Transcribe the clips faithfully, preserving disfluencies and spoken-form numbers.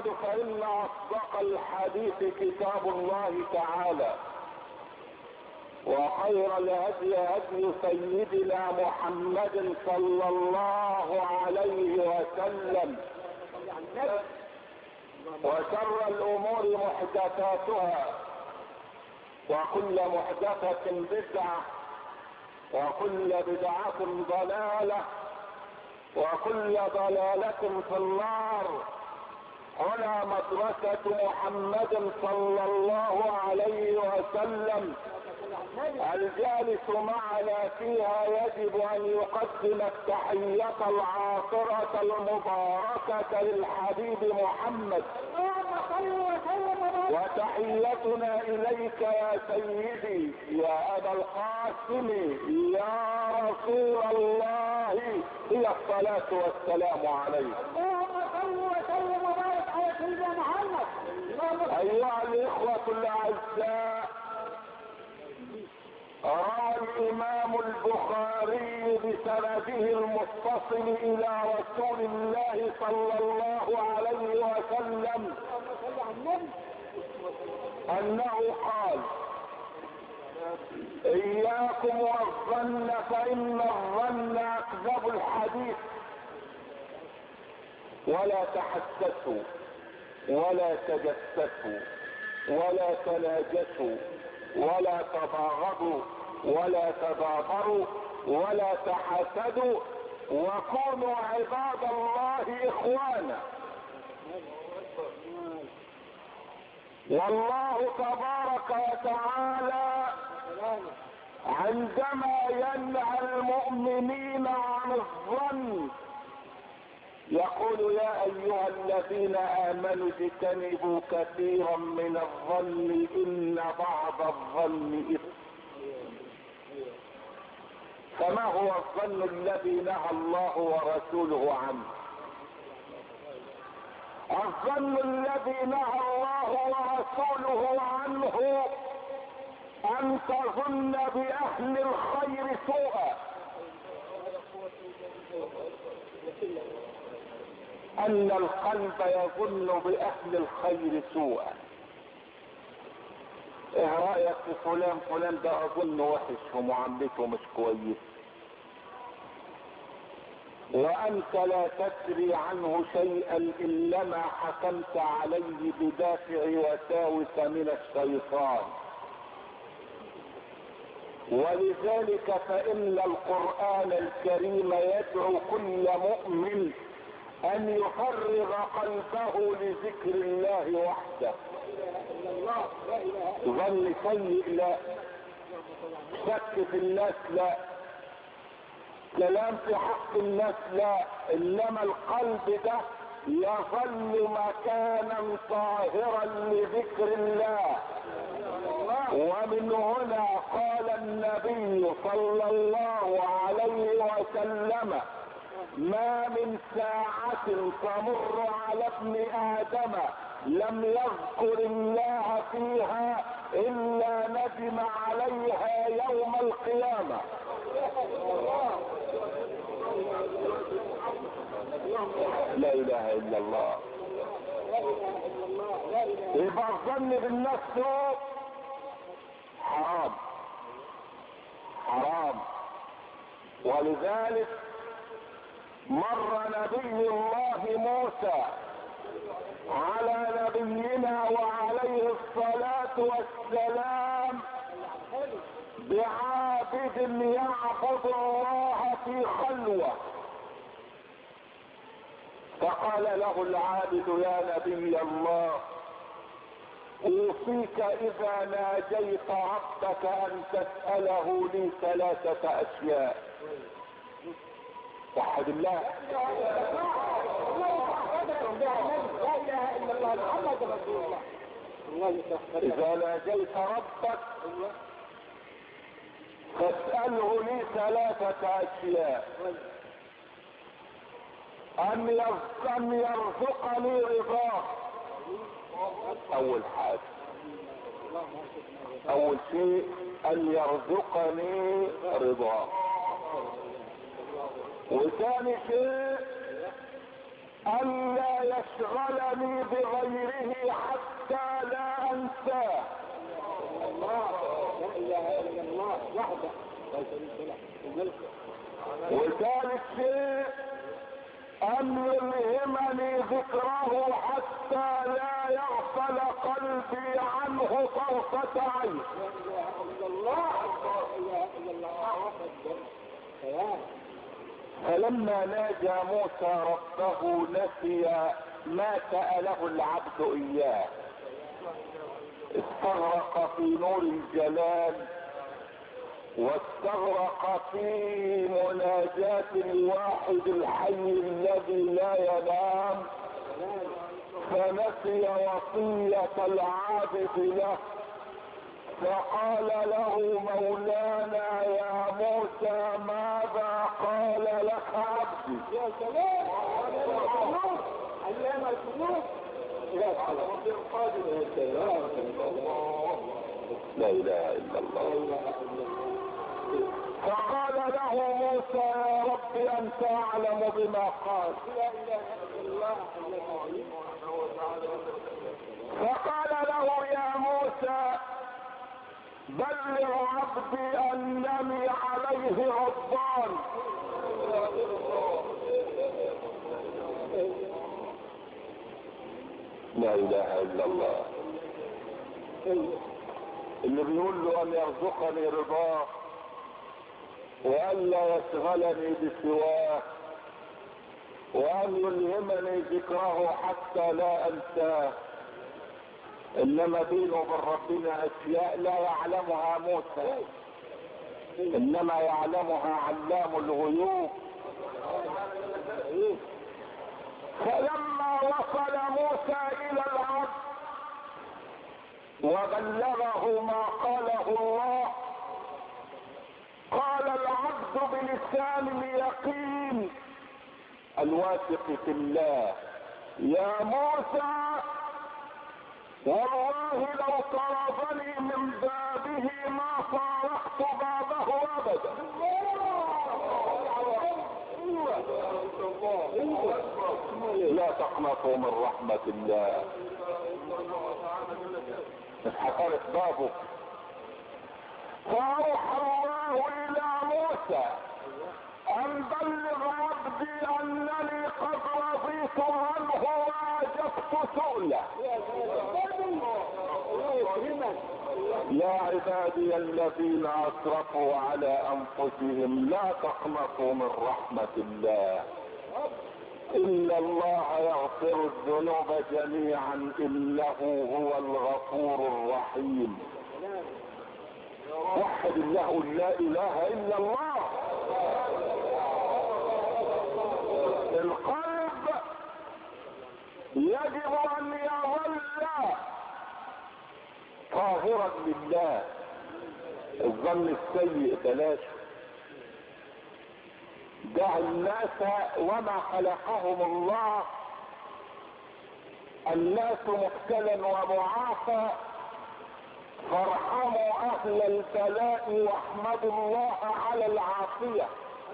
بعد فإن أصدق الحديث كتاب الله تعالى، وخير الهدي هدي سيدنا محمد صلى الله عليه وسلم، وشر الأمور محدثاتها، وكل محدثة بدعة، وكل بدعة ضلالة، وكل ضلالة في النار. هنا مدرسة محمد صلى الله عليه وسلم، الجالس معنا فيها يجب ان يقدم التحية العاطرة المباركة للحبيب محمد، وتحيتنا اليك يا سيدي يا ابا القاسم يا رسول الله هي الصلاة والسلام عليك. اللهم صل وسلم وبارك على سيدنا محمد. ايها الاخوة الاعزاء، روى الامام البخاري بسنده المتصل الى رسول الله صلى الله عليه وسلم انه قال: اياكم والظن فان الظن اكذب الحديث، ولا تحسسوا ولا تجسسوا ولا تناجسوا ولا تباغضوا ولا تدابروا ولا تحاسدوا، وكونوا عباد الله اخوانا. والله تبارك وتعالى عندما ينهى المؤمنين عن الظن يقول: يا ايها الذين امنوا اجتنبوا كثيرا من الظن ان بعض الظن اثم. فما هو الظن الذي نهى الله ورسوله عنه؟ الظن الذي نهى الله ورسوله عنه ان تظن باهل الخير سوءا، ان القلب يظن باهل الخير سوءا. ايه رايك في فلان؟ فلان ده اظن وحش ومعاملته مش كويس، وانت لا تدري عنه شيئا انما حكمت عليه بدافع وساوس من الشيطان. ولذلك فان القرآن الكريم يدعو كل مؤمن ان يفرغ قلبه لذكر الله وحده. ظن سيء لا، شك في الناس لا، كلام في حق الناس لا، انما القلب ده يظل مكانا طاهرا لذكر الله. ومن هنا قال النبي صلى الله عليه وسلم: ما من ساعة تمر على ابن آدم لم يذكر الله فيها إلا ندم عليها يوم القيامة. لا إله إلا الله. يبقى الظن بالنفس حرام حرام. ولذلك مر نبي الله موسى على نبينا وعليه الصلاة والسلام بعابد يعبد الله في خلوة، فقال له العابد: يا نبي الله، اوصيك اذا ناجيت ربك ان تسأله لي ثلاثة اشياء. وحد الله. لا اله الا الله محمد رسول الله. اذا ناجيت ربك فاسأله لي ثلاثة اشياء: ان يرزقني رضاه، اول حاجة، اول شيء ان يرزقني رضاه. وثاني شيء ألا يشغلني بغيره حتى لا أنساه. الله لا اله الا الله وحده لا شريك له الملك. وثالث شيء أن يلهمني ذكره حتى لا يغفل قلبي عنه طرفة عين. لا اله الا الله لا اله الا الله وحده. فلما ناجى موسى ربه نسي ما سأله العبد إياه، استغرق في نور الجلال واستغرق في مناجاة الواحد الحي الذي لا ينام، فنسي وصية العابد له، فقال له مولانا يا موسى ماذا قال لك عبدي؟ يا سلام علام القلوب. لا اله الا الله. فقال له موسى يا رب انت اعلم بما قال. لا اله الا الله. فقال له يا موسى بلغ عبدي انني عليه غضبان. لا اله الا الله. اللي بيقول له ان يرزقني رضاه وان لا يشغلني بسواه وان يلهمني ذكره حتى لا انساه، انما بينه وبين ربنا اشياء لا يعلمها موسى، انما يعلمها علام الغيوب. فلما وصل موسى الى العبد وبلغه ما قاله الله، قال العبد بلسان اليقين الواثق في الله يا موسى والله لو طردني من بابه ما فارقت بابه ابدا. لا تقنطوا من رحمة الله. اتحفرت بابه. فأوحى الله إلى موسى أن بلغ عبدي أنني قد رضيت عنه وأجبت سؤله. يا عبادي الذين أسرفوا على أنفسهم لا تقنطوا من رحمة الله إن الله يغفر الذنوب جميعا إنه هو الغفور الرحيم. وحد الله لا إله إلا الله. القلب يجب أن يظل طاهرا لله. الظن السيء بلاش. دع الناس وما خلقهم الله الناس مبتلى ومعافى، فارحموا اهل البلاء واحمدوا الله على العافية.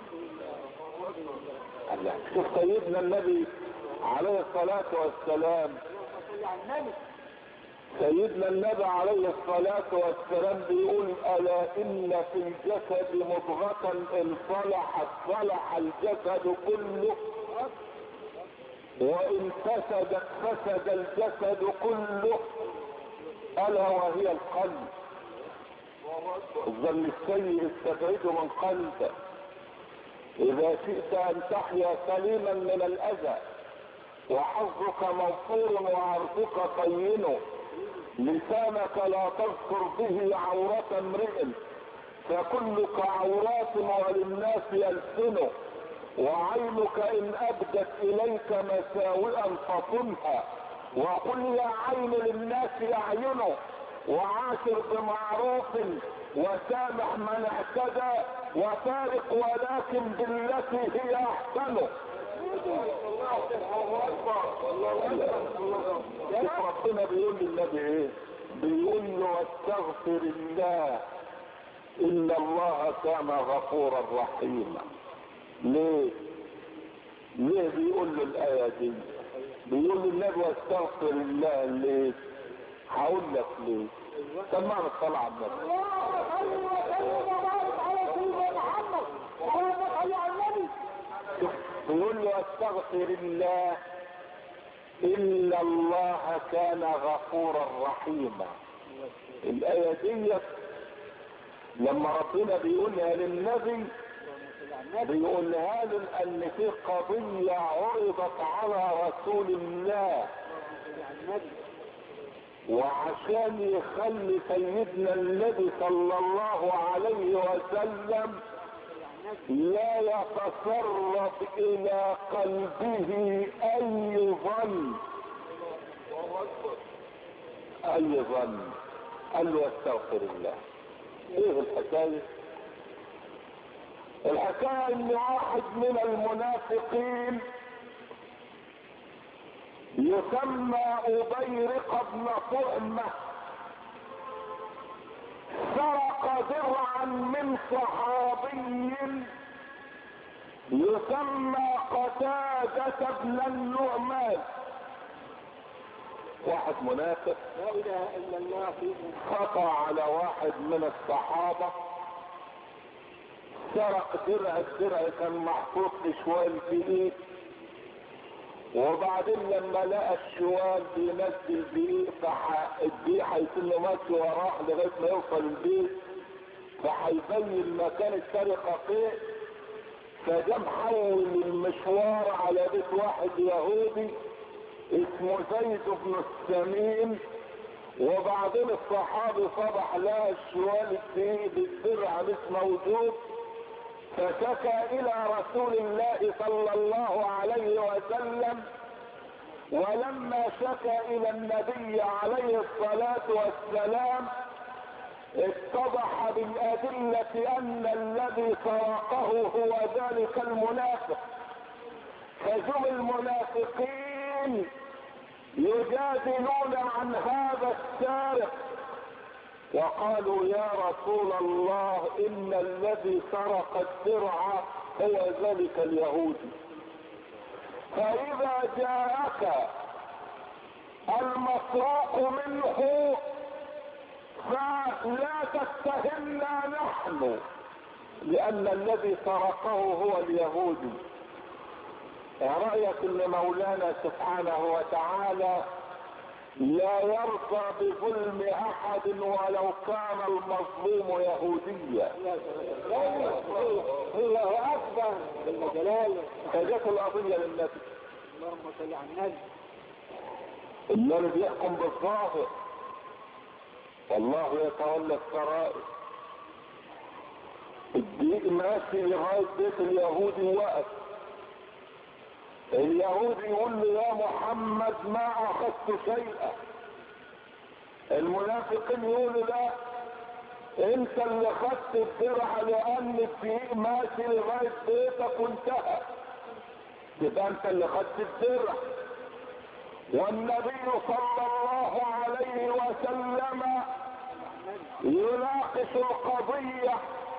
شوف سيدنا النبي عليه الصلاة والسلام، سيدنا النبي عليه الصلاة والسلام بيقول ألا إن في الجسد مضغة إن صلحت صلح الجسد كله وإن فسدت فسد الجسد كله ألا وهي القلب. الظن السيء استبعده من قلبك. إذا شئت أن تحيا سليما من الأذى وحظك موفور وعرضك طين، لسانك لا تذكر به عورة امرئ فكلك عورات وللناس ألسن، وعينك إن أبدت إليك مساوئا فصنها وقل يا عين للناس أعينه، وعاشر بمعروف وسامح من اعتدى وفارق ولكن بالتي هي أحسن. ربنا بيقول للنبي ايه؟ بيقول له واستغفر الله ان الله كان غفورا رحيما. ليه؟ ليه بيقول له الآية دي؟ بيقول للنبي واستغفر الله ليه؟ هقول لك ليه. سمعنا الصلاة على النبي. بيقول له واستغفر الله إن الله كان غفورا رحيما. الآية دي لما ربنا بيقولها للنبي بيقولها له لأن في قضية عرضت على رسول الله، وعشان يخلي سيدنا النبي صلى الله عليه وسلم لا يتسرب الى قلبه اي ظن اي ظن قال له استغفر الله. ايه الحكايه؟ الحكايه ان واحد من المنافقين يسمى أبيرق بن طعمة سرق درعا من صحابي يسمى قتادة بن النعمان. واحد منافق لا اله الا الله خطأ على واحد من الصحابة، سرق درع، الدرع كان محطوط شوال في ايد، وبعدين لما لقى الشوال بينزل بيه فالدقيق هيكون ماشي وراه لغايه ما يوصل البيت، فهيبين مكان السرقه فين، فجا محول المشوار على بيت واحد يهودي اسمه زيد بن السمين، وبعدين الصحابي صبح لقى الشوال الدقيق بالدرع مش موجود، فشكى الى رسول الله صلى الله عليه وسلم، ولما شكى الى النبي عليه الصلاة والسلام اتضح بالادلة ان الذي سرقه هو ذلك المنافق. فجم المنافقين يجادلون عن هذا السارق وقالوا يا رسول الله ان الذي سرق الدرع هو ذلك اليهودي، فاذا جاءك المسروق منه فلا تتهمنا نحن لان الذي سرقه هو اليهودي. رأيك ان مولانا سبحانه وتعالى لا يرضى بظلم احد ولو كان المظلوم يهوديا. الله اكبر بالجلال. فجت القضية للنبي اللهم صل على النبي. النبي بيحكم بالظاهر والله يتولى السرائر. الدقيق ماشي لغاية بيت اليهودي وقف، اليهودي يقول له يا محمد ما اخذت شيئا، المنافقين يقولوا لا انت اللي خدت الدرع لان الدقيق ماشي لغايه بيتك وانتهى، يبقى انت اللي خدت الدرع. والنبي صلى الله عليه وسلم يناقش القضيه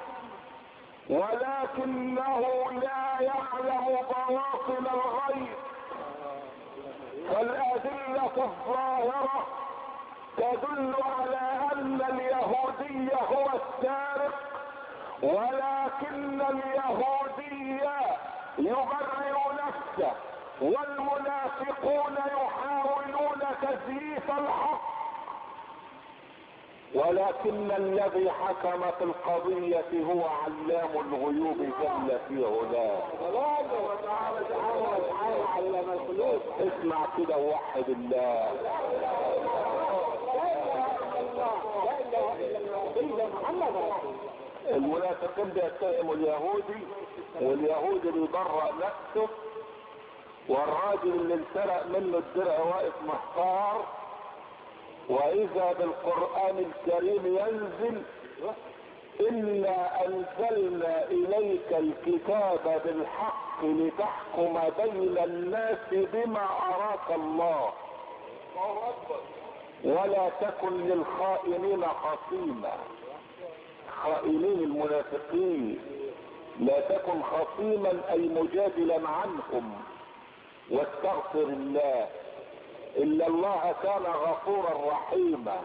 ولكنه لا يعلم بواطن الغيب، فالأدلة الظاهرة تدل على أن اليهودي هو السارق، ولكن اليهودي يبرئ نفسه والمنافقون يحاولون تزييف الحق، ولكن الذي حكم في القضية هو علام الغيوب جل في علاه. اسمع كده ووحد الله. المنافقين بيتهموا اليهودي واليهودي بيبرأ نفسه، والراجل اللي انسرق منه الدرع واقف محتار، واذا بالقرآن الكريم ينزل انا انزلنا اليك الكتاب بالحق لتحكم بين الناس بما اراك الله ولا تكن للخائنين خصيما. خائنين المنافقين لا تكن خصيما اي مجادلا عنهم، واستغفر الله. الا الله كان غفورا رحيما.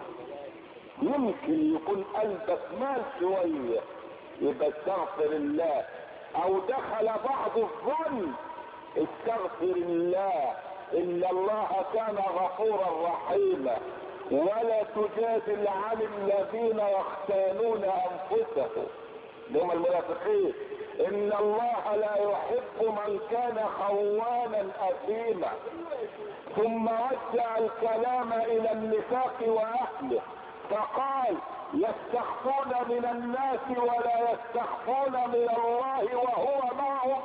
يمكن يكون قلبك مال شويه يبقى استغفر الله، او دخل بعض الظن استغفر الله. ان الله كان غفورا رحيما. ولا تجادل عن الذين يختانون انفسهم، هم المنافقين. ان الله لا يحب من كان خوانا اثيما. ثم وجه الكلام الى النفاق واهله فقال يستخفون من الناس ولا يستخفون من الله وهو معهم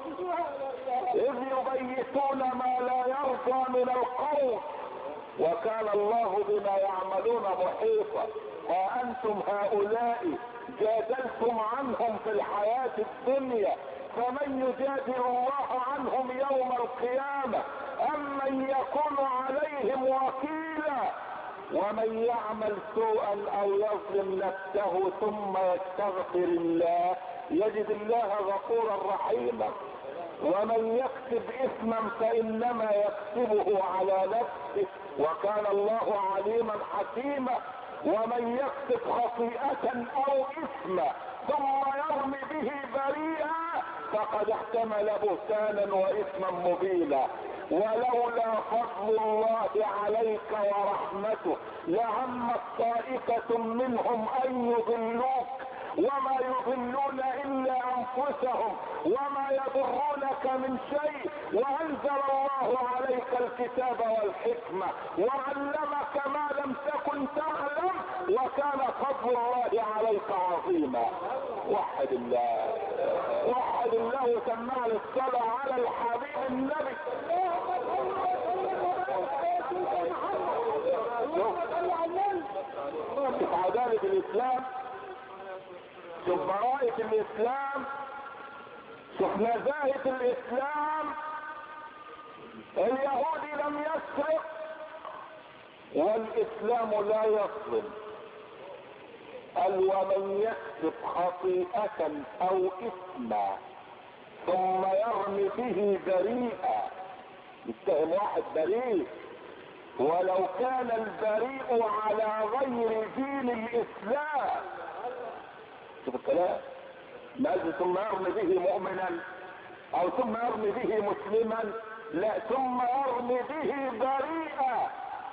اذ يبيتون ما لا يرجى من القول وكان الله بما يعملون محيطا. ها انتم هؤلاء جادلتم عنهم في الحياة الدنيا، فمن يجادل الله عنهم يوم القيامة ام من يكون عليهم وكيلا؟ ومن يعمل سوءا او يظلم نفسه ثم يستغفر الله يجد الله غفورا رحيما. ومن يكسب اثما فانما يكسبه على نفسه وكان الله عليما حكيما. ومن يكسب خطيئة او اثما ثم يرمي به بريئا فقد احتمل بهتانا واثما مبينا. ولولا فضل الله عليك ورحمته لهمت طائفة منهم ان يضلوك وما يضلون الا انفسهم وما يضرونك من شيء. وانزل الله عليك الكتاب والحكمة وعلمك ما لم تكن تعلم وكان فضل الله عليك عظيما. وحد الله وحد الله وسمع الصلاة على الحبيب النبي. شوف عدالة الاسلام، شوف براءة الاسلام، شوف نزاهة الاسلام. اليهودي لم يسرق والاسلام لا يظلم. قال ومن يكسب خطيئة او اثما ثم يرمي به بريئا، يتهم واحد بريء ولو كان البريء على غير دين الاسلام. شوف الكلام، ما ثم يرمي به مؤمنا او ثم يرمي به مسلما، لا ثم يرمي به بريئا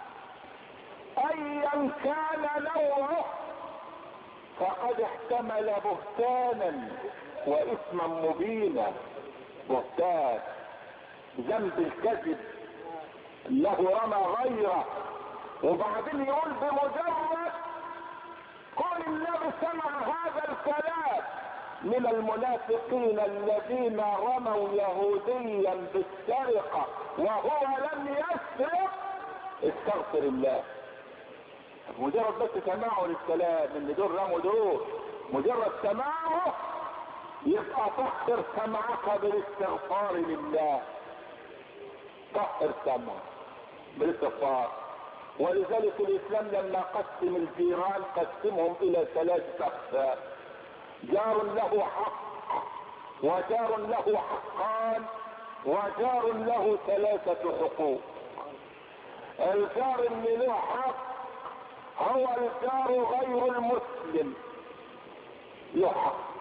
ايا كان نوعه فقد احتمل بهتانا واثما مبينا. بهتان ذنب الكذب له رمى غيره، وبعدين يقول بمجرد قول النبي سمع هذا الكلام من المنافقين الذين رموا يهوديا بالسرقة وهو لم يسرق استغفر الله. مجرد بس سماعه للكلام ان دول رموا دول، مجرد سماعه يبقى طهر سمعك بالاستغفار لله. طهر سمعك بالاستغفار. ولذلك الاسلام لما قسم الجيران قسمهم الى ثلاثة اقسام: جار له حق وجار له حقان وجار له ثلاثة حقوق. الجار اللي له حق هو الجار غير المسلم، له حق،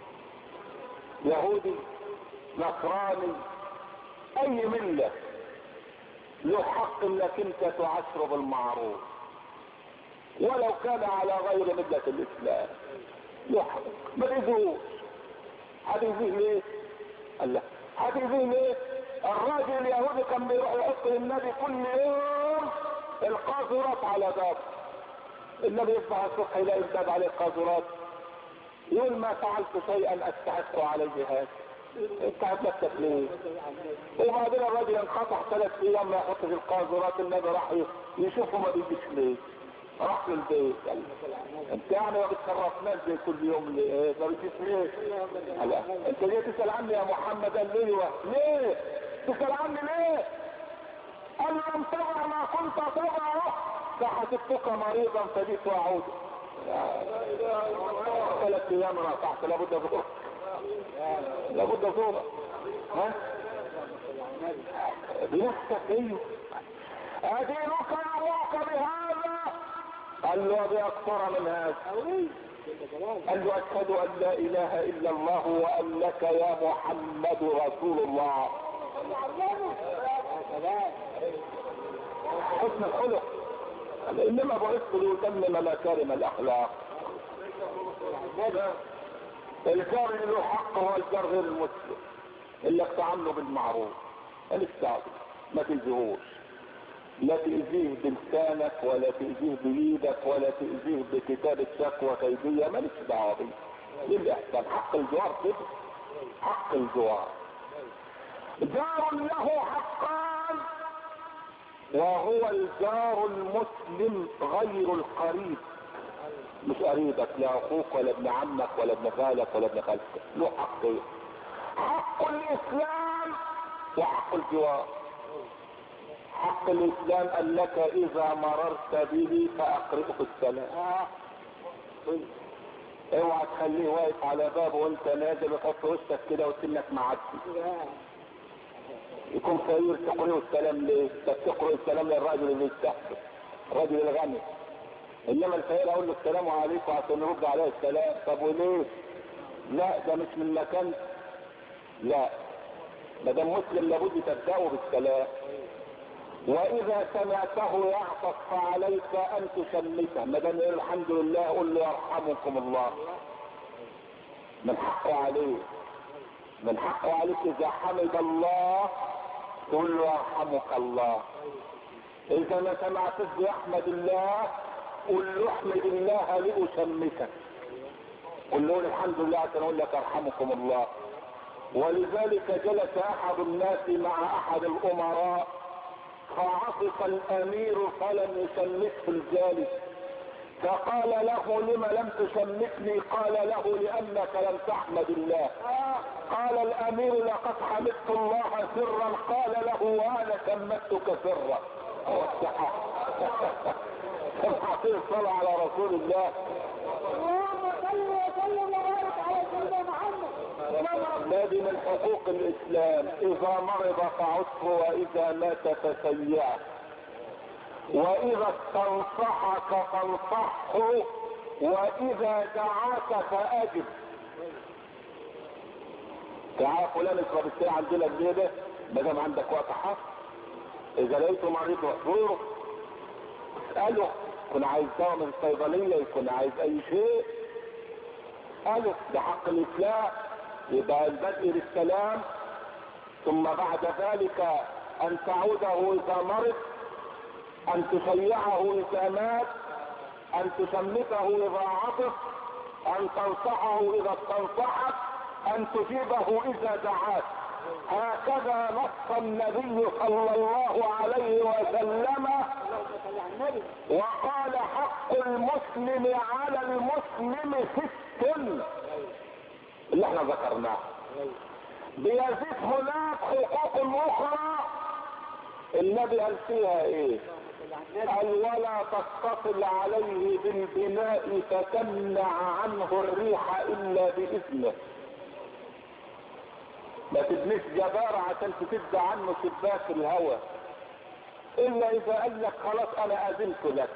يهودي نصراني اي ملة، له حق انك انت تعاشره بالمعروف ولو كان على غير ملة الاسلام. له حق ما تأذوش. هتأذيه ليه؟ قال لا هتأذيه ليه؟ الراجل اليهودي كان بيروح يحط للنبي كل يوم القاذورات على بابه. النبي يصبح الصبح يلاقي الباب عليه قاذورات، يقول ما فعلت شيئا استحق عليه هذا، استحق نفسك ليه؟ وبعدين الراجل انقطع ثلاث ايام ما يحط في القاذورات. النبي راح يشوفه ما بيجيش ليه؟ راح للبيت قال انت يعني ما بتشرفناش زي كل يوم ليه؟ ما بتجيش ليه؟ لا انت ليه تسال عني يا محمد؟ قال ليه؟ ليه؟ تسال عني ليه؟ قال لم تضع ما كنت تضعه فحسبتك مريضا فجئت واعود. ثلاث ايام رفعت لابد بكره. لابد صورة. ها بنفسك ايوه. ادينك يرضاك بهذا؟ قال له باكثر من هذا. قال له اشهد ان لا اله الا الله وانك يا محمد رسول الله. حسن الخلق. انما بعثت لاتمم مكارم الاخلاق. الجار اللي له حق هو الجار غير المسلم، انك تعامله بالمعروف. الاستعد ما تنزهوش، لا تأذيه بلسانك ولا تأذيه بإيدك ولا تأذيه بكتابة شكوى كيدية، مالكش دعوة بيه. دي الإحسان. حق الجوار كده، حق الجوار. جار له حقان، وهو الجار المسلم غير القريب. مش قريبك، لا اخوك ولا ابن عمك ولا ابن خالك ولا ابن خالتك، له حقين: حق الاسلام وحق الجوار. حق الاسلام انك اذا مررت به فاقرئه السلام. اوعى تخليه واقف على بابه وانت نازل وتحط وشك كده وسنك معدي. يكون فقير تقرئه السلام ليه؟ تقرئ السلام للراجل اللي يستحسن، الراجل الغني. انما الفقير اقول له السلام عليكم عشان يرد عليه السلام. طب وليه؟ لا ده مش من مكان. لا ما دام مسلم لابد تبدأه بالسلام. واذا سمعته يعطس فعليك ان تشمته. ما دام يقول الحمد لله قل له يرحمكم الله. من حقه عليه، من حقه عليك اذا حمد الله تقول له يرحمك الله. اذا ما سمعتش يحمد الله قل له احمد الله لأشمتك. قل له الحمد لله عشان اقول لك ارحمكم الله. ولذلك جلس احد الناس مع احد الامراء فعطس الامير فلم يشمته الجالس، فقال له لم لم تشمتني؟ قال له لانك لم تحمد الله. قال الامير لقد حمدت الله سرا. قال له وانا شمتك سرا. الحقيقة الصلاة على رسول الله. اللهم صل وسلم وبارك على سيدنا محمد. هذه من حقوق الاسلام: اذا مرض فعصه واذا مات فسيئه، واذا استنصحك فانصحه، واذا دعاك فاجب. تعال فلان اشرب الشاي عندنا الليله ما دام عندك وقت حق. اذا لقيته مريض واحضره اساله، يكون عايز دواء من الصيدليه، يكون عايز اي شيء اساله. ده حق الاسلام. يبقى البدء بالسلام، ثم بعد ذلك ان تعوده اذا مرض، ان تشيعه اذا مات، ان تشمته اذا عطس، ان تنصحه اذا استنصحك، ان تجيبه اذا دعاك. هكذا نص النبي صلى الله عليه وسلم وقال: حق المسلم على المسلم ست، اللي احنا ذكرناه. بيزيد هناك حقوق اخرى النبي قال فيها ايه؟ قال: ولا تتصل عليه بالبناء فتمنع عنه الريح الا باذنه. ما تبنيش جبارة عشان تسد عنه شباك الهواء الا اذا قال لك خلاص انا اذنت لك.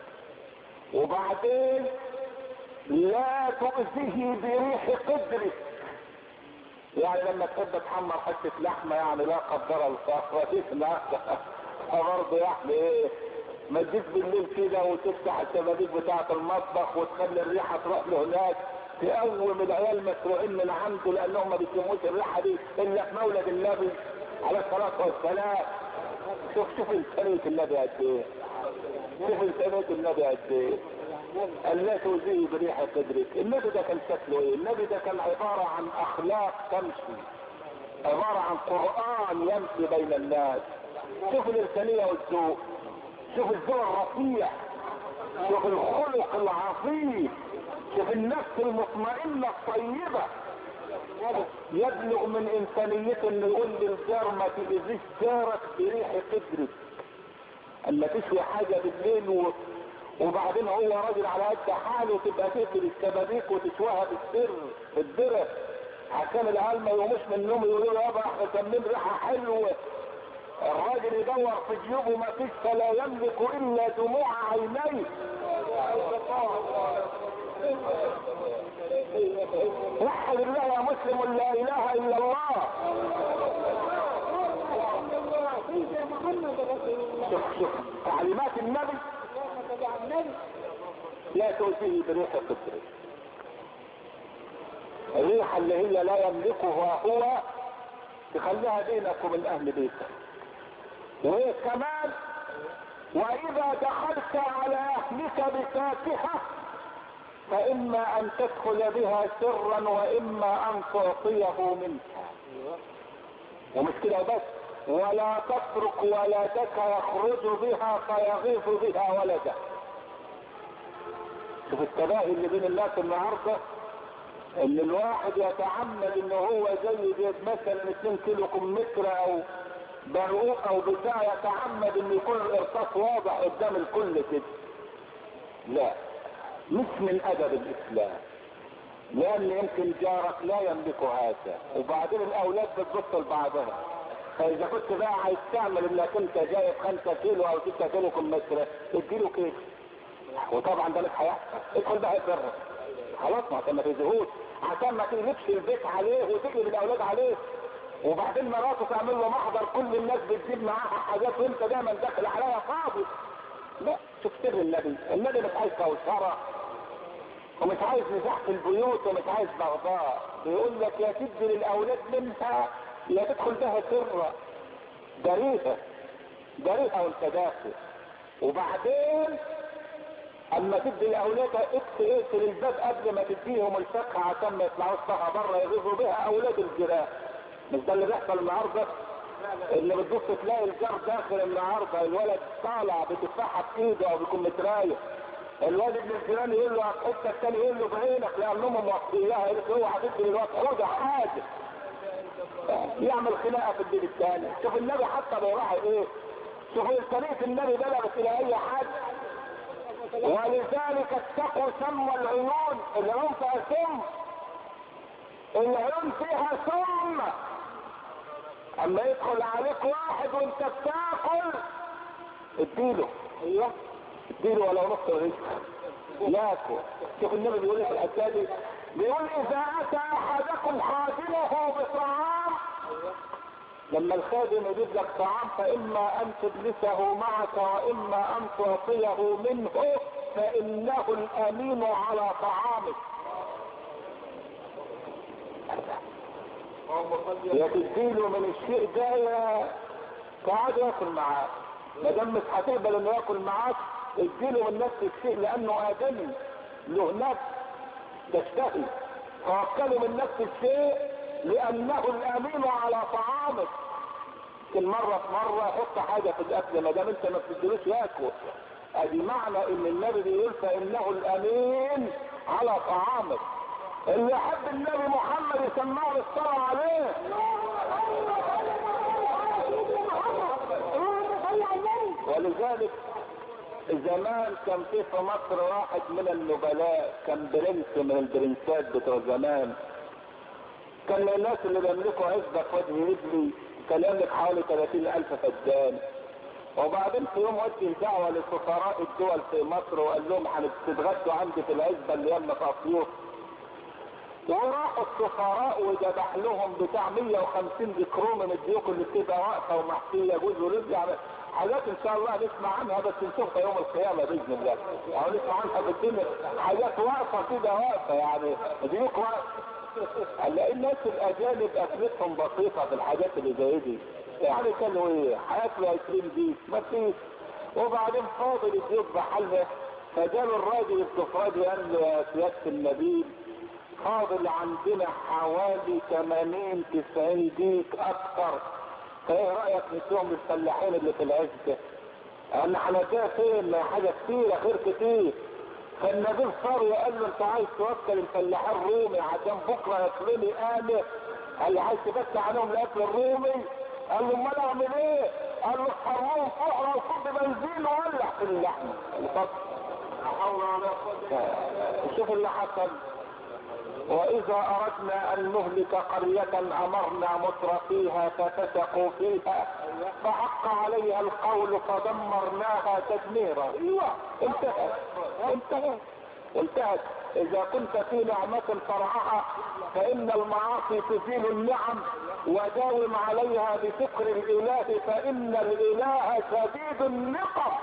وبعدين لا تؤذيه بريح قدرك. يعني لما تحب تحمر حته لحمه يعني لا قدر الصخره تسمع فبرضه يعني ايه، ما تجيش بالليل كده وتفتح الشبابيك بتاعه المطبخ وتخلي الريحه تروح له هناك، تقوم العيال مسروقين من عنده لانهم ما بيشموش الريحه دي الا في مولد النبي عليه الصلاه والسلام. شوف شوف انسانيه النبي قد ايه، شوف انسانيه النبي قد ايه. لا تؤذيه بريح قدرك. النبي ده كان شكله ايه؟ النبي ده كان عباره عن اخلاق تمشي، عباره عن قران يمشي بين الناس. شوف الانسانيه والذوق، شوف الذوق الرفيع، شوف الخلق العظيم، شوف النفس المطمئنه الطيبه. يبلغ من انسانيته انه يقول للجار ما تؤذيش جارك بريح قدرك. اما تشوي حاجه بالليل و... وبعدين هو راجل على قد حاله تبقى تقفل الشبابيك وتشويها بالسر بالدرة عشان العيال ما يقوموش من النوم يقولوا له يابا احنا شامين ريحه حلوه. الراجل يدور في جيوبه ما فيش، فلا يملك الا دموع عينيه. وحد الله يا مسلم، لا اله الا الله. شوف شوف تعليمات النبي، لا تؤتيه بريح قدره. الريحه اللي هي لا يملكها هو تخليها بينك وبين اهل بيتك. وكمان واذا دخلت على اهلك بفاكهه فاما ان تدخل بها سرا واما ان تعطيه منها. ومش كده بس، ولا تترك ولدك يخرج بها فيغيظ بها ولده. شوف التباهي اللي بين الناس النهارده، ان الواحد يتعمد ان هو زي بيت مثلا اتنين كيلو كمثرى او برقوق او بتاع، يتعمد ان يكون الارصاص واضح قدام الكل كده. لا، مش من ادب الاسلام، لان يمكن جارك لا يملك هذا. وبعدين الاولاد بتبص لبعضها، فاذا كنت بقى عايز تعمل انك انت جايب خمسة كيلو او ستة كيلو كمثرى اديله كيلو، وطبعا ده مش هيحصل. ادخل بقى يفرق خلاص، ما عشان ما تزهوش، عشان ما تقلبش البيت عليه وتقلب الاولاد عليه. وبعدين مراته تعمل له محضر كل الناس بتجيب معاها حاجات وانت دايما داخل عليها فاضي. لا، شوف سر النبي. النبي مش عايز كوثره ومش عايز نزاع في البيوت ومش عايز بغضاء. بيقول لك يا تدي للاولاد منها يا تدخل بها سرا، بريئه بريئه وانت داخل. وبعدين اما تدي لاولادها اقفل اقفل الباب قبل ما تديهم الفاكهه عشان ما يطلعوش بها بره يغيظوا بها اولاد الجيران. مش ده اللي بيحصل النهارده؟ اللي بتبص تلاقي الجار داخل النهارده الولد طالع بتفاحه في ايده او بكمثريه، الواد ابن الجيران يقول له حتى الثاني يقول له بعينك لانهم موصياها، يقول له اوعى تدي للواد خدها حاجه، يعمل خناقه في البيت الثاني. شوف النبي حتى بيراعي ايه، شوف طريقه النبي بلغت الى اي حد. ولذلك اتقوا سم العيون، العيون فيها سم، العيون فيها سم. اما يدخل عليك واحد وانت بتاكل اديله، ايوه اديله ولو نص الرزق ياكل. شوف النبي بيقول لك الحته دي، بيقول اذا اتى احدكم خادمه بطعام، لما الخادم يجيب لك طعام فاما ان تجلسه معك واما ان تعطيه منه فانه الامين على طعامك. يا تديله من الشيء ده يا تعال ياكل معاك، ما دام مش هتقبل انه ياكل معاك اديله من نفس الشيء لانه ادمي له نفس تشتهي، فوكله من نفس الشيء لانه الامين على طعامك. كل مرة في مرة يحط حاجة في الاكل ما دام انت ما بتديلوش ياكل. ادي معنى ان النبي بيقول فانه الامين على طعامك. اللي يحب النبي محمد يسمعه الصلاة عليه. ولذلك زمان كان في في مصر واحد من النبلاء، كان برنس من البرنسات بتوع زمان، كان من الناس اللي بيملكوا عزبة في وجه رجلي، كان يملك حوالي ثلاثين ألف فدان. وبعدين في يوم وجه دعوة لسفراء الدول في مصر وقال لهم هتتغدوا عندي في العزبة اللي يم في أسيوط. وراحوا السفراء وذبح لهم بتاع مية وخمسين ذكروم من الديوك اللي بتبقى واقفه ومحشيه جوز ورجع، حاجات ان شاء الله نسمع عنها بس نشوفها يوم القيامه باذن الله، او نسمع عنها في الدنيا حاجات واقفه كده واقفه يعني ديوك واقفه. هنلاقي الناس الاجانب اكلتهم بسيطه في الحاجات اللي زي دي، يعني كانوا ايه هياكلوا عشرين ديك ما فيش. وبعدين فاضل الديوك بحالها، فجاله الراجل السفراجي قال له يا سياده النبي فاضل عندنا حوالي ثمانين تسعين ديك اكثر، فايه رايك نديهم للفلاحين اللي في العزبه؟ قال احنا ده فين حاجه كتيره خير كتير. فالنبي صار وقال له انت عايز توكل الفلاحين الرومي عشان بكره ياكلوا لي انا؟ قال له عايز تبكي عليهم الاكل الرومي؟ قال له امال اعمل ايه؟ قال له حرمهم فقره وصب بنزين وولع في اللحمه. شوف اللي حصل، واذا اردنا ان نهلك قرية امرنا مترفيها ففسقوا فيها فحق عليها القول فدمرناها تدميرا. ايوه انتهت انتهت انتهت. اذا كنت في نعمة فرعها فان المعاصي تزيل النعم، وداوم عليها بذكر الاله فان الاله شديد النقم.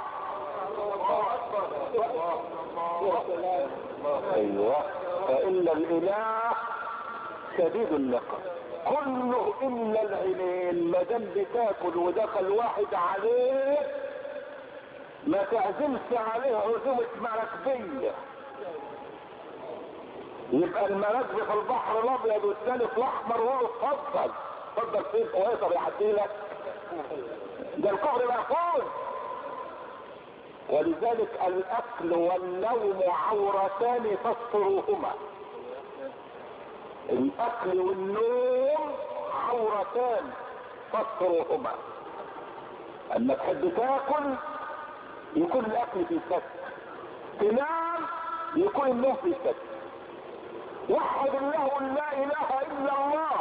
ايوه فان الاله شديد النقم. كله الا العينين، ما دام بتاكل ودخل واحد عليه ما تعزمش عليه عزومة مراكبية. يبقى المراكب في البحر الابيض والثاني في الاحمر وهو اتفضل اتفضل فين هو يقدر يعدي لك؟ ده الكفر مقفول. ولذلك الاكل والنوم عورتان فاستروهما. الاكل والنوم عورتان فاستروهما. اما تحب تاكل يكون الاكل في سك، تنام يكون النوم في سك. وحد الله لا اله الا الله.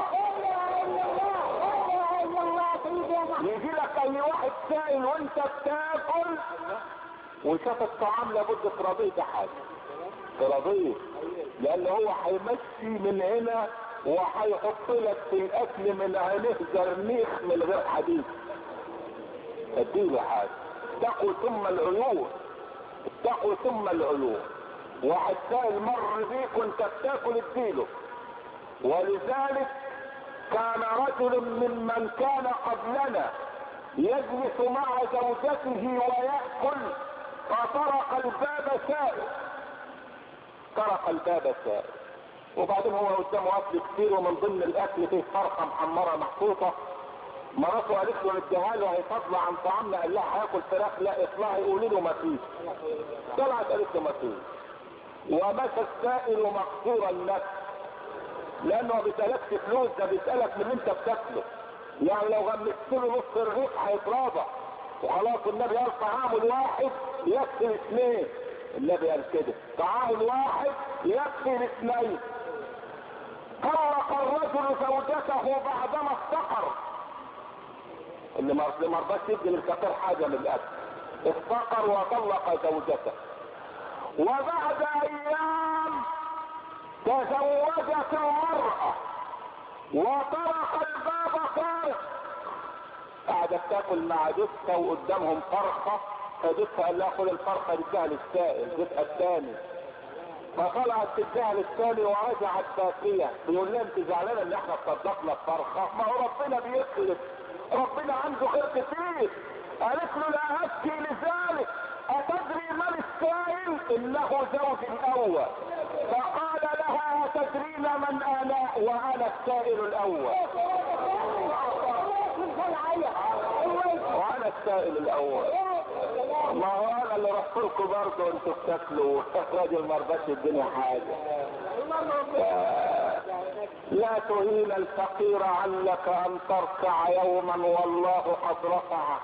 يجي لك اي واحد سائل وانت بتاكل وشاف الطعام لابد تراضيه بحاجه، تراضيه، لان هو هيمشي من هنا وهيحط لك في الاكل من عينيه زرنيخ من غير حديد. اديله حاجه. اتقوا ثم العيون، اتقوا ثم العيون. واحد سائل مر بيك وانت بتاكل اديله. ولذلك كان رجل ممن كان قبلنا يجلس مع زوجته ويأكل فطرق الباب سائل، طرق الباب سائل. وبعدين هو قدامه اكل كتير ومن ضمن الاكل فيه فرخه محمره محطوطه. مراته قالت له اديها له هيفضل عن طعامنا. قال لها هياكل فراخ. لا اطلعي قولي له ما فيش. طلعت قالت له ما فيش. ومشى السائل مقصور النفس، لانه ما بيسالكش فلوس، ده بيسالك من اللي انت بتاكله. يعني لو غمست له نص الرغيف هيتراضى وخلاص. النبي قال طعام الواحد يكفي الاثنين. النبي قال كده طعام الواحد يكفي الاثنين. طلق الرجل زوجته بعدما افتقر. اللي ما رضاش يدي للفقير حاجه من الاكل افتقر وطلق زوجته. وبعد ايام تزوجت المرأة وطرق الباب طارق. قعدت تاكل مع جثة وقدامهم فرخة، فجثة قال لها خد الفرخة اديها للسائل. جثة الثاني فطلعت تديها للثاني ورجعت باكية. بيقول لها انت زعلانة ان احنا صدقنا الفرخة؟ ما هو ربنا بيخلف، ربنا عنده خير كتير. قالت له لا ابكي لذلك، اتدري من السائل؟ انه زوجي الاول. فقال لها اتدرين من انا؟ وانا السائل الاول. وانا السائل الاول. ما هو انا اللي رحت لكم برضه انتوا بتاكلوا راجل ما رضاش الدنيا حاجه. لا تهين الفقير عنك ان تركع يوما والله قد رفعه.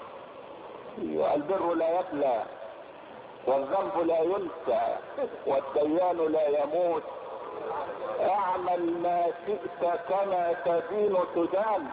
البر لا يبلى والذنب لا ينسى والديان لا يموت. اعمل ما شئت كما تدين تدان.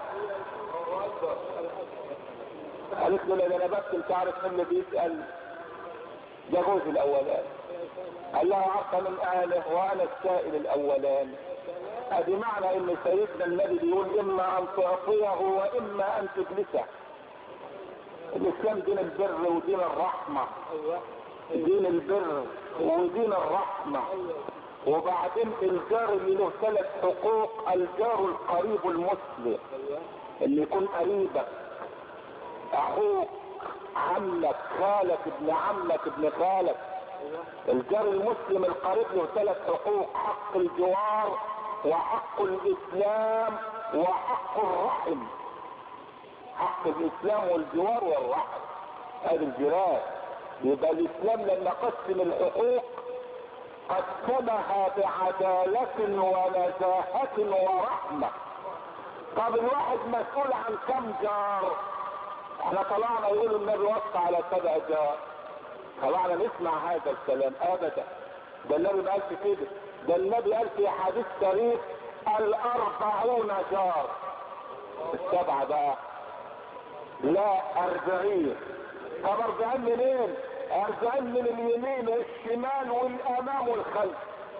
قالت له لا انا بس انت عارف مين اللي بيسال؟ ده جوزي الاولاني. قال لها عارفه من اهله وانا السائل الاولاني. ادي معنى ان سيدنا النبي بيقول اما ان تعطيه واما ان تجلسه. الاسلام دين البر ودين الرحمه. دين البر ودين الرحمه. وبعدين الجار اللي له ثلاث حقوق: الجار القريب المسلم اللي يكون قريبك، اخوك، عمك، خالك، ابن عمك، ابن خالك. الجار المسلم القريب له ثلاث حقوق: حق الجوار وحق الاسلام وحق الرحم. حق الاسلام والجوار والرحم هذه الجيران. يبقى الاسلام لما قسم الحقوق قسمها بعدالة ونزاهة ورحمة. طب الواحد مسؤول عن كم جار؟ احنا طلعنا يقولوا النبي وصى على سبع جار، طلعنا نسمع هذا الكلام؟ ابدا، ده النبي ما قالش كده. ده النبي قال في حديث شريف الاربعون جار. السبعة بقى لا اربعين. طب اربعين منين؟ اربعين من اليمين والشمال والامام والخلف،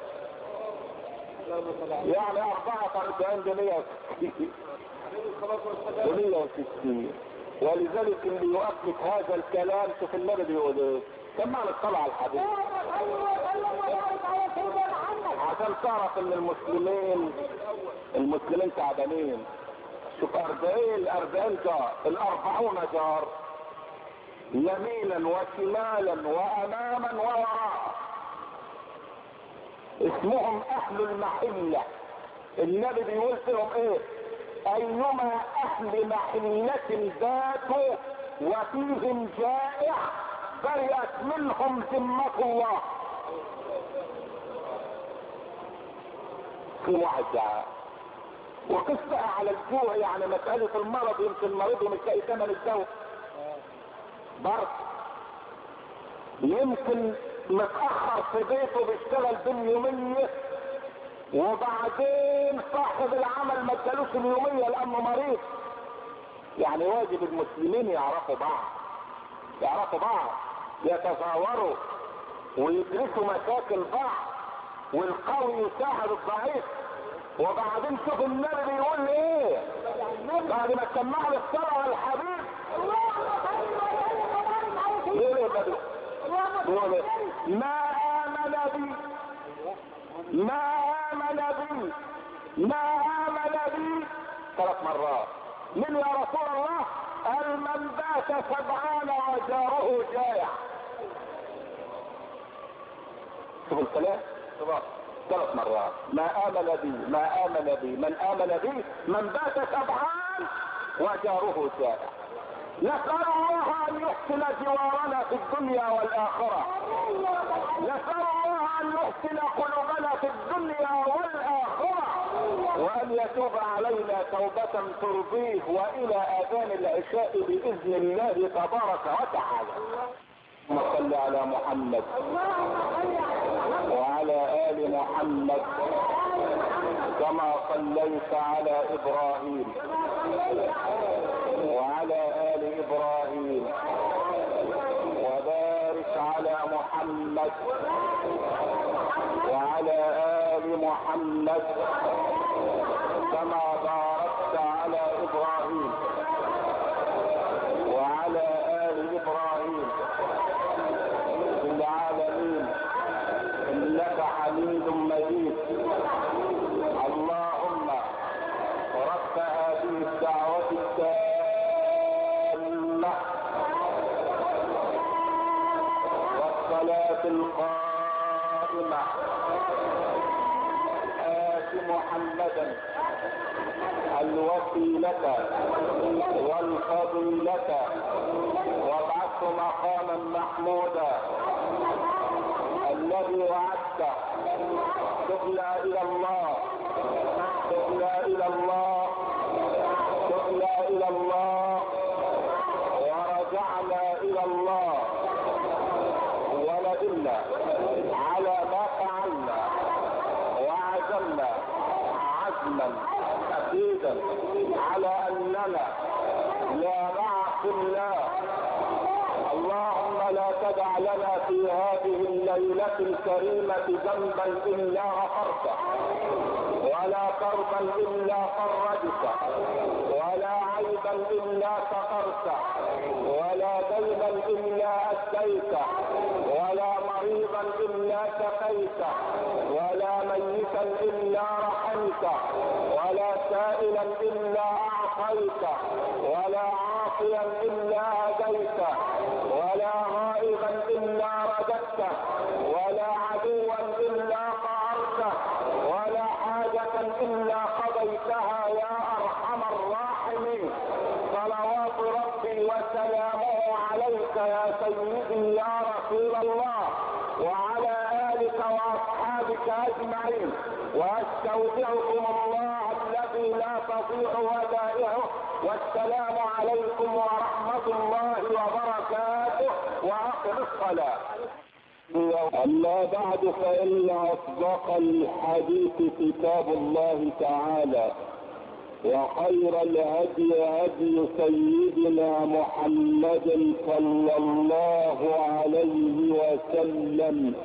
يعني اربعة اربعين بمية وستين بمية وستين. ولذلك اللي يؤكد هذا الكلام شوف النبي بيقول ايه. سمعنا الصلاة على الحديث عشان تعرف ان المسلمين المسلمين تعبانين. شوف اربعين اربعين جار، الاربعون جار يمينا وشمالا واماما ووراء، اسمهم اهل المحلة. النبي بيقول فيهم ايه؟ ايما اهل محلة ذاتوا وفيهم جائع برئت منهم ذمة الله. في واحد جاء وقصة على الجوع، يعني مسألة المرض، يمكن مريضه مش لاقي ثمن الدواء برضه، يمكن متأخر في بيته بيشتغل باليومية وبعدين صاحب العمل ما ادالوش اليومية لأنه مريض. يعني واجب المسلمين يعرفوا بعض، يعرفوا بعض، يتزاوروا ويدرسوا مشاكل بعض، والقوي يساعد الضعيف. وبعدين شوف النبي بيقول ايه بعد ما سمع له الصلاة والحبيب. بيقول ايه النبي؟ بيقول ايه؟ ما آمن بي ما آمن بي ما آمن بي ثلاث مرات. من يا رسول الله؟ قال من بات سبعان وجاره جائع. شوف الكلام ثلاث مرات. ما آمن بي ما آمن بي من آمن بي من بات سبعان وجاره جائع. نسأل الله أن يحسن جوارنا في الدنيا والآخرة. نسأل الله أن يحسن قلوبنا في الدنيا والآخرة، وأن يتوب علينا توبة ترضيه، وإلى آذان العشاء بإذن الله تبارك وتعالى. اللهم صل على محمد وعلى آل محمد كما صليت على إبراهيم وعلى آل إبراهيم، وبارك على محمد وعلى آل محمد كما باركت على إبراهيم وعلى آل إبراهيم في العالمين إنك حميد مجيد. اللهم رب هذه الدعوة التامة والصلاة القائمة آت محمدا الوسيلة والفضيلة وابعثه مقاما محمودا الذي وعدته. تبنا إلى الله تبنا إلى الله تبنا إلى الله ورجعنا إلى الله، وندمنا على ما فعلنا وعزمنا عزما أكيدا على أننا لا نعصي الله. اللهم لا تدع لنا في هذه الليلة الكريمة ذنبا إلا غفرته، ولا كربا إلا فرجته، ولا عيبا إلا سترته، ولا دينا إلا أديته، ولا مريضا إلا شفيته، ولا ميتا إلا رحمته، ولا سائلا إلا أعطيته، ولا عاصيا إلا هديته، ولا غائبا إلا رددته، ولا عدوا إلا قهرته، ولا حاجة إلا قضيتها يا أرحم الراحمين. صلوات ربي وسلامه عليك يا سيدي يا رسول الله، وعلى آلك وأصحابك أجمعين. وأستودعكم الله الذي لا تضيع ودائعه، والسلام عليكم ورحمة الله وبركاته، وأقم الصلاة. أما بعد، فإن أصدق الحديث كتاب الله تعالى، وخير الهدي هدي سيدنا محمد صلى الله عليه وسلم،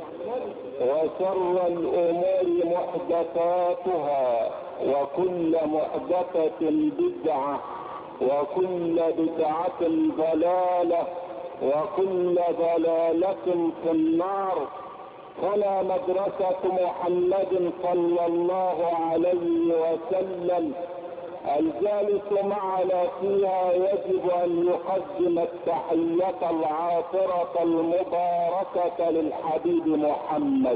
وشر الأمور محدثاتها، وكل محدثة بدعة، وكل بدعة ضلالة، وكل ضلالة في النار. فلا مدرسة محمد صلى الله عليه وسلم الجالس معنا فيها يجب ان يقدم التحية العاطرة المباركة للحبيب محمد،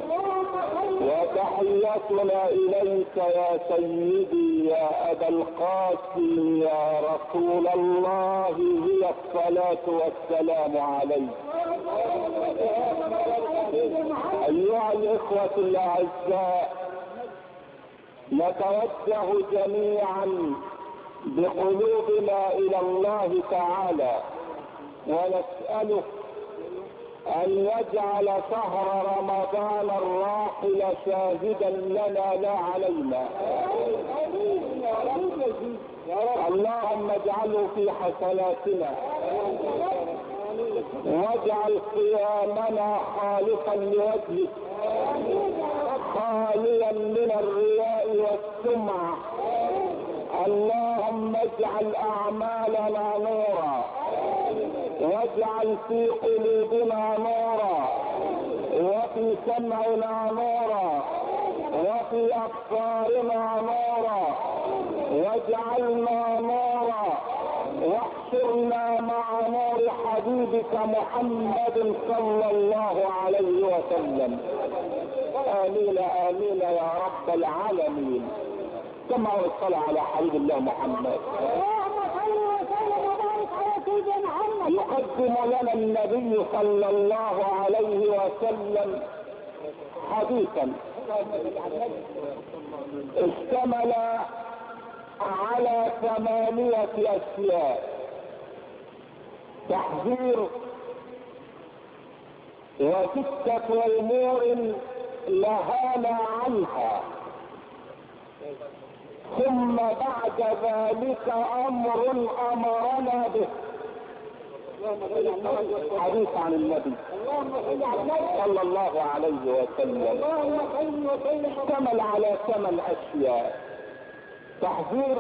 وتحيتنا اليك يا سيدي يا ابا القاسم يا رسول الله هي الصلاة والسلام عليك. ايها الاخوة الاعزاء، نتوجه جميعا بقلوبنا الى الله تعالى ونسأله ان يجعل شهر رمضان الراحل شاهدا لنا لا علينا. اللهم اجعله في حسناتنا، واجعل صيامنا خالصا لوجهك، خاليا من الرياء والسمعة. اللهم اجعل اعمالنا نورا، واجعل في قلوبنا نورا، وفي سمعنا نورا، وفي ابصارنا نورا، واجعلنا نورا، واحشرنا مع نور حبيبك محمد صلى الله عليه وسلم. آمين آمين يا رب العالمين. كما الصلاة على حبيب الله محمد. يقدم لنا النبي صلى الله عليه وسلم حديثا اشتمل على ثمانية اشياء: تحذير، وستة امور نهانا عنها، ثم بعد ذلك امر امرنا به. حديث عن النبي صلى الله عليه وسلم اشتمل على ثمان اشياء: تحذير،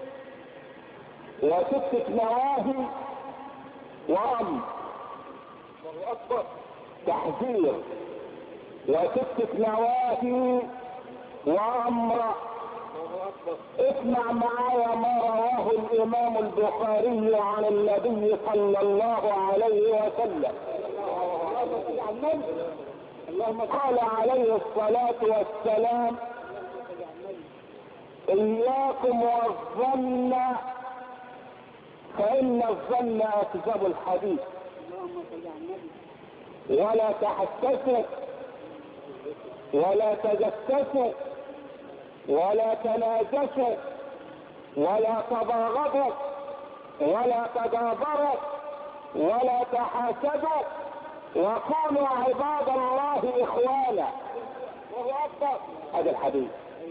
وستة نواهي، وامر. تحذير وستة نواهي وامر. اسمع معايا ما رواه الامام البخاري عن النبي صلى الله عليه وسلم. قال عليه الصلاة والسلام: اياكم والظن فان الظن اكذب الحديث، ولا تحسسوا، ولا تجسسوا، ولا تناجشوا، ولا تباغضوا، ولا تدابروا، ولا تحاسدوا، وكونوا عباد الله اخوانا. هذا الحديث.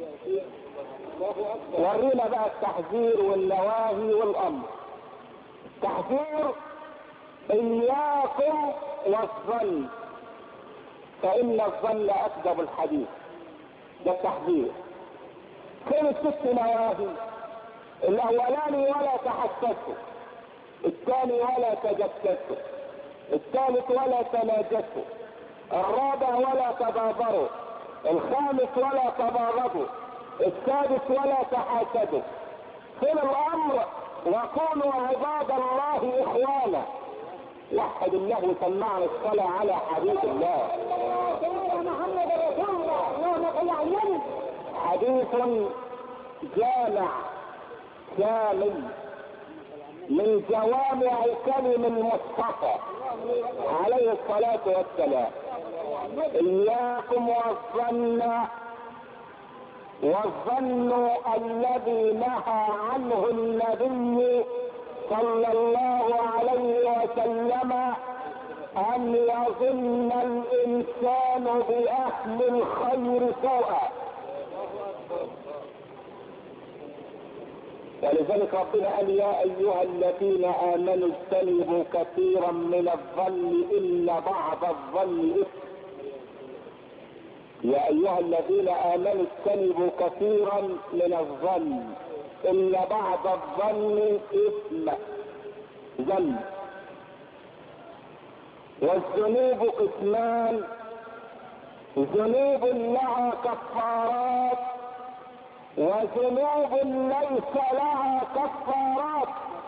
ورينا بقى التحذير والنواهي والامر. تحذير: اياكم والظن فان الظن اكذب الحديث. ده التحذير. فين الست نواهي؟ الاولاني ولا تحسسوا، الثاني ولا تجسسوا، الثالث ولا تناجسوا، الرابع ولا تبابروا، الخامس ولا تباغضوا، السادس ولا تحاسدوا. فين الامر؟ وكونوا عباد الله اخوانا. وحد الله وسمعنا الصلاة على حبيب الله. حديث جامع كامل من جوامع كلم المصطفى عليه الصلاة والسلام. إياكم والظن، والظن الذي نهى عنه النبي صلى الله عليه وسلم أن يظن بأهل الخير سوءا. ولذلك ربنا قال يا ايها الذين امنوا اجتنبوا كثيرا من الظن ان بعض الظن اثم. يا ايها الذين امنوا اجتنبوا كثيرا من الظن ان بعض الظن اثم. ظن. والذنوب قسمان، ذنوب لها كفارات وذنوب ليس لها كفارات.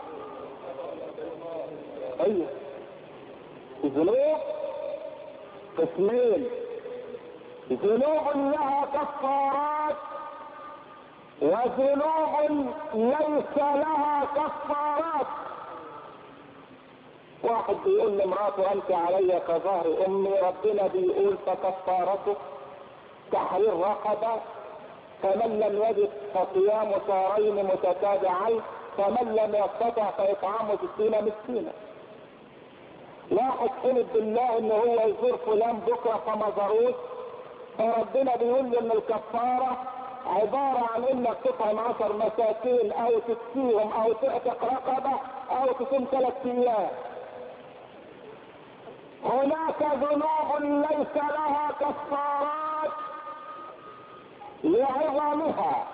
ايوه ذنوب قسمين، ذنوب لها كفارات وذنوب ليس لها كفارات. واحد بيقول لمراته انت علي كظهر امي، ربنا بيقول فكفارته تحرير رقبه، فمن لم يجد فصيام شهرين متتابعين، فمن لم يستطع فاطعام ستين مسكينا. واحد حلف بالله ان هو يزور فلان بكره فما زاروش، فربنا بيقول له ان الكفاره عباره عن انك تطعم عشر مساكين او تكفيهم او تعتق رقبه او تصوم ثلاث ايام. هناك ذنوب ليس لها كفارات لعظمها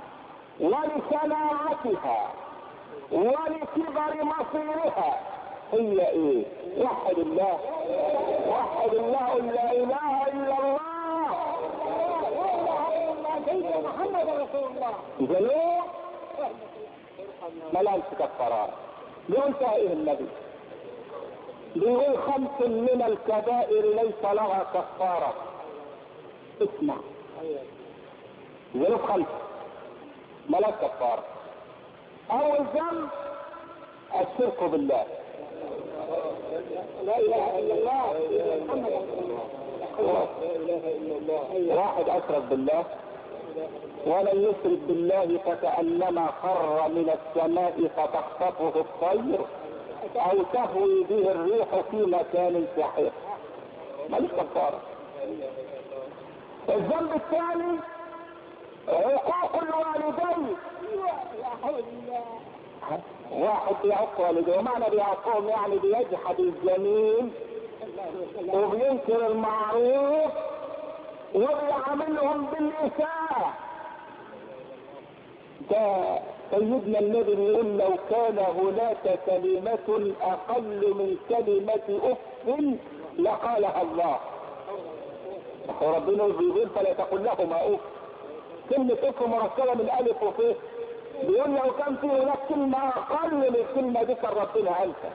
ولشناعتها ولكبر مصيرها. هي ايه؟ وحد الله، وحد الله، لا اله الا الله، سيدنا محمد رسول الله. ذنوب ملهاش كفارات. بيقول فيها ايه النبي؟ بيقول خمس من الكبائر ليس لها كفاره. اسمع، ذنوب خمسه ملهاش كفاره. اول ذنب الشرك بالله، لا اله الا الله محمد رسول الله. لا اله الا الله. واحد اشرك بالله ولن يشرك بالله فكأنما خر من السماء فتخطفه الطير او تهوي به الريح في مكان سحيق. ماليش كفاره. الذنب الثاني عقوق الوالدين. واحد بيعق والديه، ومعنى بيعقهم يعني بيجحد الجميل وبينكر المعروف وبيعاملهم بالإساءة. ده سيدنا النبي بيقول لو كان هناك كلمة أقل من كلمة أف لقالها الله. وربنا بيقول فلا تقل لهما أف. كلمة أف مركبة من ألف وف. بيقول لو كان في هناك كلمة أقل من الكلمة دي كان ربنا أنت.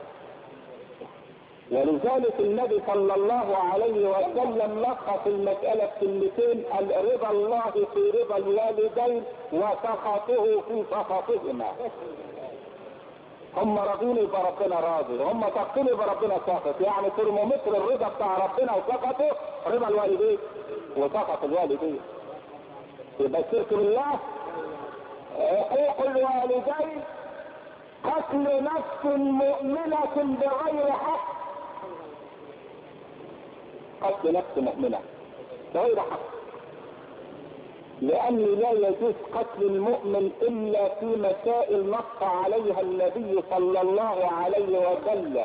ولذلك النبي صلى الله عليه وسلم لخص المسألة كلمتين: رضا الله في رضا الوالدين وسخطه في سخطهما. هم راضين فربنا راضي، هم سخطين فربنا ساخط. يعني ترمومتر الرضا بتاع ربنا وسخطه رضا الوالدين وسخط الوالدين. يبقى الشرك بالله، حقوق الوالدين، قتل نفس مؤمنة بغير حق. قتل نفس مؤمنة بغير حق، لأن لا يجوز قتل المؤمن إلا في مسائل نص عليها النبي صلى الله عليه وسلم.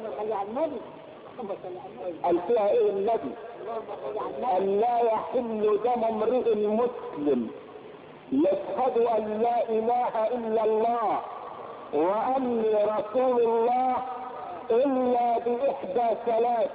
قال فيها ايه النبي؟ أن لا يحل دم امرئ مسلم يشهد أن لا إله إلا الله وأني رسول الله إلا بإحدى ثلاث: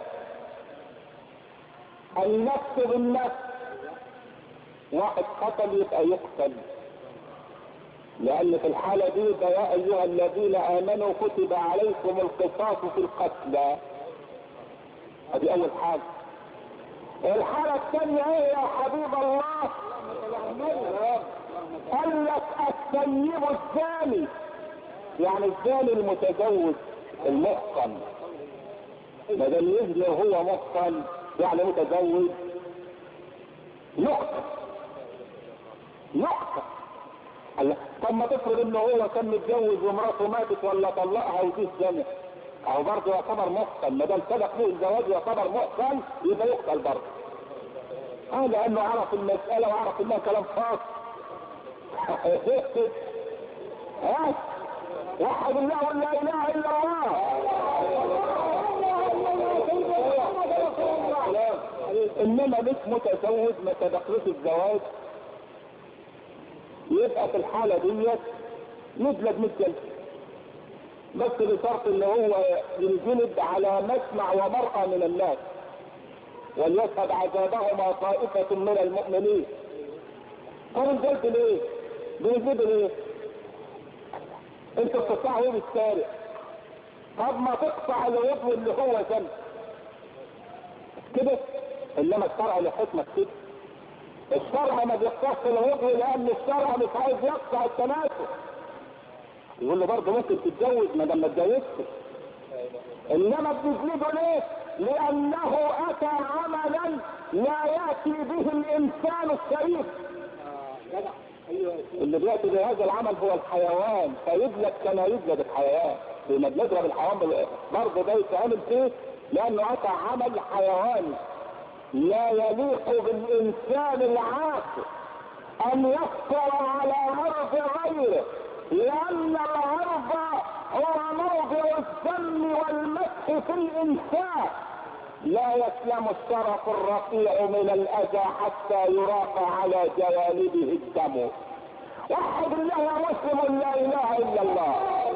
النفس بالنفس. واحد قتل يبقى يقتل، لأن في الحالة دي يا أيها الذين آمنوا كتب عليكم القصاص في القتلى. هذه أول حاجة. الحالة الثانية ايه يا حبيب الله؟ قال لك الثيب الزاني، يعني الزاني المتزوج المحصن. ما دام يزني وهو محصن يعني متزوج، يقتل يقتل. طب ما تفرض انه هو كان متجوز ومراته ماتت ولا طلقها ودي الزنا، او برضه يعتبر محصن. ما دام سبق له الزواج يعتبر محصن يبقى يقتل برضه. اه لانه عرف المسألة وعرف انها كلام فاضي. ها وحد الله ولا اله الا الله. انما مش متزوج ما سبقلوش الزواج، يبقى في الحالة ديت يجلد مية جلد، بس بشرط ان هو ينجلد على مسمع ومرأى من الناس، وليشهد عذابهما طائفة من المؤمنين. طب الجلد ليه؟ بيجيب ليه؟ انت بتقطعه ايه بالسارق؟ طب ما تقطع العضو اللي هو ذنب كده. انما الشرع لحكمة كده، الشرع ما بيقطعش العضو لان الشرع مش عايز يقطع التناسل. يقول له برضه ممكن تتجوز ما دام ما اتجوزتش، انما بتجلده ليه؟ لانه اتى عملا لا ياتي به الانسان الشريف. اللي بياتي بهذا العمل هو الحيوان، فيجلد كما يجلد الحيوان. لما بنضرب الحيوان برضه ده يتعمل فيه لانه اتى عمل حيواني لا يليق بالانسان العاقل ان يفطر على عرض غيره، لان العرض هو موضع الذم والمسح في الانسان. لا يسلم الشرف الرفيع من الاذى حتى يراق على جوانبه الدم. وحد الله يا مسلم لا اله الا الله.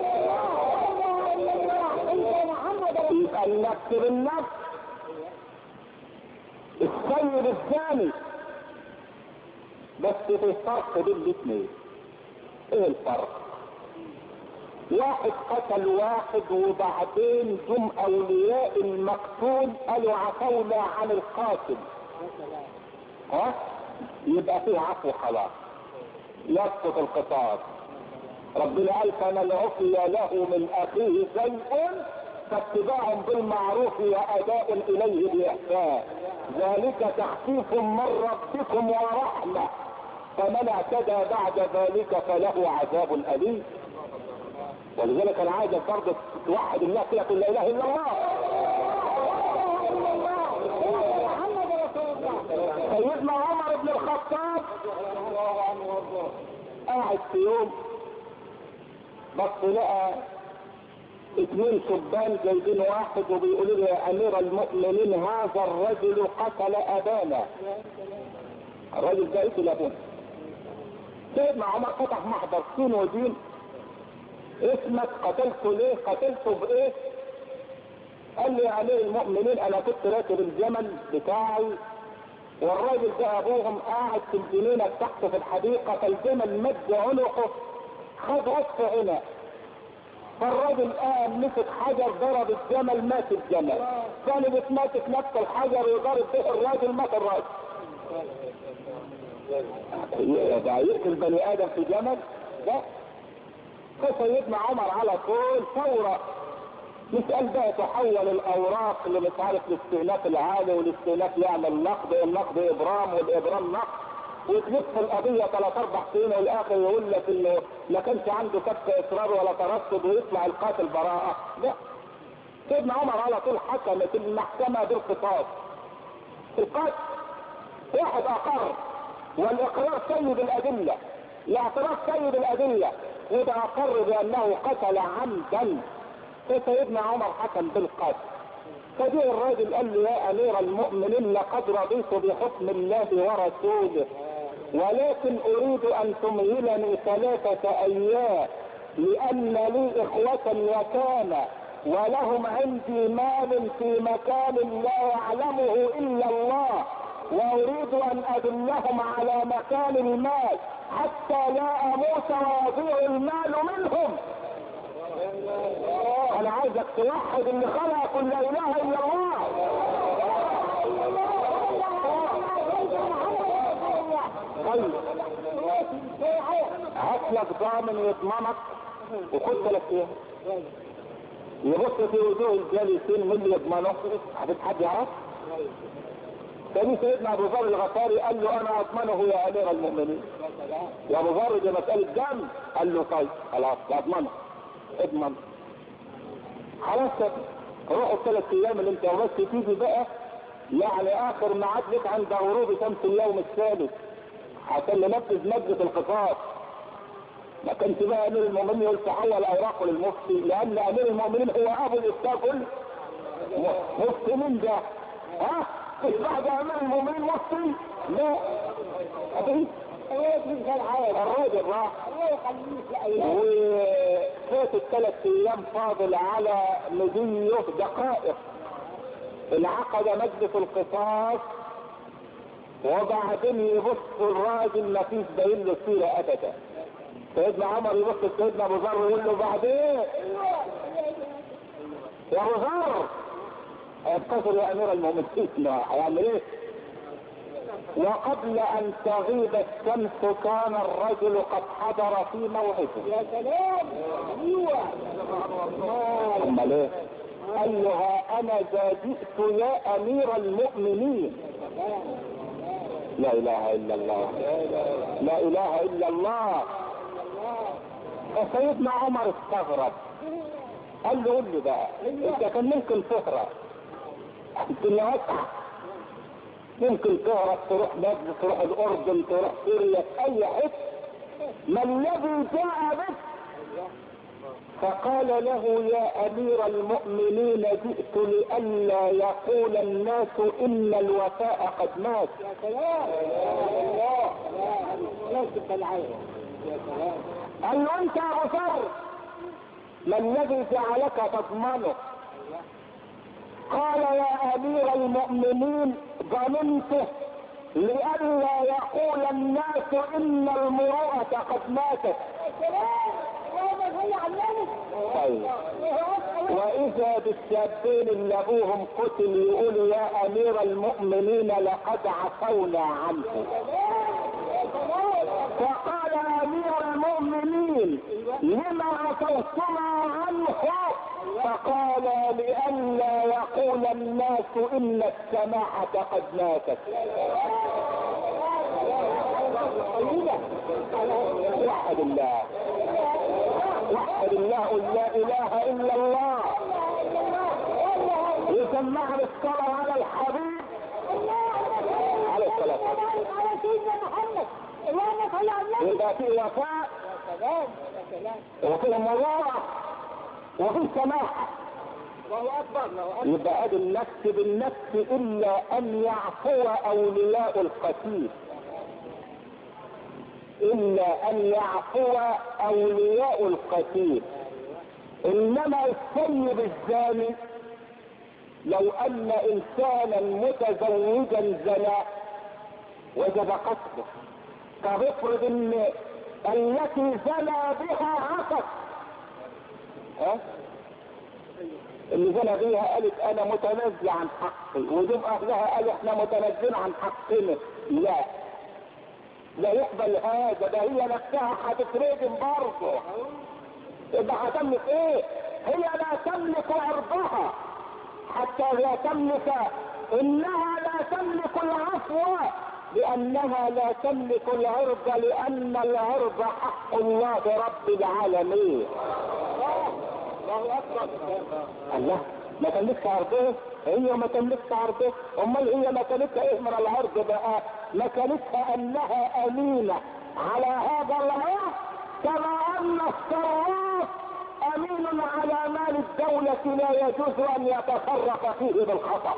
يبقى النفس بالنفس. السيد الثاني بس في فرق بين الاثنين. ايه الفرق؟ واحد قتل واحد وبعدين جم اولياء المقتول قالوا عفونا عن القاتل، ها يبقى فيه عفو خلاص، يسقط القصاص. ربنا قال فمن عفي له من اخيه شيء فاتباع بالمعروف واداء اليه باحسان، ذلك تخفيف من ربكم ورحمه، فمن اعتدى بعد ذلك فله عذاب اليم. ولذلك انا عايز برضه توحد الله كده لا اله الا الله. سيدنا عمر بن الخطاب قاعد في يوم بس لقى اثنين شبان جايبين واحد وبيقولوا له يا امير المؤمنين هذا الرجل قتل ابانا. الرجل ده قتل ابونا. سيدنا عمر فتح محضر سين ودين، اسمك قتلته ليه؟ قتلته بايه؟ قال لي يا امير المؤمنين انا كنت راكب الجمل بتاعي والراجل ده ابوهم قاعد في الجنينه تحت في الحديقه، فالجمل مد عنقه خد وقف هنا، فالراجل قام مسك حجر ضرب الجمل مات الجمل، ثاني بتماسك نفس الحجر وضرب به الراجل مات الراجل. ده يقتل بني ادم في جمل؟ لا. فسيدنا عمر على طول فورا يسأل بقى تحول الاوراق اللي مش عارف الاستئناف العالي والاستئناف يعمل نقد، النقد ابرام والابرام نقد، وتلف القضية ثلاث اربع سنين والاخر يقول لك انه ما كانش عنده كف اصرار ولا ترصد ويطلع القاتل براءة. لا. سيدنا عمر على طول حكمت المحكمة بالقصاص. القاتل واحد اقر والاقرار سيد الادلة، الاعتراف سيد الادلة، وده اقر بانه قتل عمدا، فسيدنا عمر حكم بالقتل. فجاء الراجل قال له يا امير المؤمنين لقد رضيت بحكم الله ورسوله، ولكن اريد ان تمهلني ثلاثة ايام لان لي اخوة يتامى ولهم عندي مال في مكان لا يعلمه الا الله، واريد ان ادلهم على مكان المال حتى لا اموت ويضيع المال منهم. انا عايزك توحد اللي خلق لا اله الا الله. طيب هات لك ضامن يضمنك وخد ثلاث ايام، يبص في وجوه الجالسين من اللي يضمنه، حد حد يعرف؟ تاني سيدنا ابو ذر الغفاري قال له انا اضمنه يا امير المؤمنين. يا ابو ذر دي مساله دم. قال له طيب خلاص اضمنه، اضمن خلاص روحوا الثلاث ايام اللي انت بس تيجي بقى يعني اخر ميعاد لك عند غروب شمس اليوم الثالث عشان ننفذ مادة القصاص. ما كانش بقى امير المؤمنين يقول تحول اوراقه للمفتي، لان امير المؤمنين هو ابو الافتاء كله. مفتي مين ده؟ ها؟ مش بعد امير المؤمنين مفتي؟ لا. ابي الراجل راح وفات الثلاث ايام فاضل على مديه دقائق انعقد مجلس القصاص، وبعدين يبص الراجل ما فيش باين له سيره ابدا. سيدنا عمر يبص لسيدنا ابو ذر ويقول له بعدين يا ابو ذر اتصل يا امير المؤمنين هيعمل ايه؟ وقبل ان تغيب الشمس كان الرجل قد حضر في موعده. يا سلام. ايوه. امال ايه؟ قال له ها انا ذا جئت يا امير المؤمنين. لا اله الا الله، لا اله الا الله. فسيدنا عمر استغرب، قال له قول لي بقى انت كان ممكن تهرب الدنيا واسعه، ممكن تهرب تروح مصر، تروح الاردن، تروح سوريا، اي حته، ما الذي جاء بك؟ فقال له يا امير المؤمنين جئت لئلا يقول الناس ان الوفاء قد مات. يا سلام. الله. لا تبالعين. يا سلام. قال له انت يا ابو ذر ما الذي جعلك تضمنه؟ قال يا امير المؤمنين ظننته لئلا يقول الناس ان المروءة قد ماتت. طيب واذا بالشابين اللي ابوهم قتل يقول يا امير المؤمنين لقد عفونا عنه. فقال امير المؤمنين لما عفوتما عنه؟ فقال لئلا يقول الناس ان السماحة قد ماتت. وحد الله، وحد الله، قل لا اله الا الله. يسمعنا الصلاة على الحبيب عليه الصلاة والسلام. يبقى في وفاء وفي مروءة وفي سماحة. يبقى ادي النفس بالنفس الا ان يعفو اولياء القتيل، الا ان يعفو اولياء القتيل. انما السيد الزاني لو ان انسانا متزوجا زنا وجب قتله. طب افرض ان التي زنى بها عفت، ها اللي زنى بيها قالت انا متنازل عن حقي، ودول اهلها قالوا احنا متنازلين عن حقنا، لا لا يقبل هذا، ده هي نفسها هتترجم برضه. يبقى هتملك ايه؟ هي لا تملك عرضها حتى لا تملك، انها لا تملك العفو لانها لا تملك العرض، لان العرض حق الله رب العالمين. الله اكبر. الله ما تملكش عرضه، هي ما تملكش عرضه، امال هي مكانتها ايه من العرض بقى؟ مكانتها انها امينه على هذا العرض، كما ان الصراف امين على مال الدولة لا يجوز ان يتصرف فيه بالخطأ.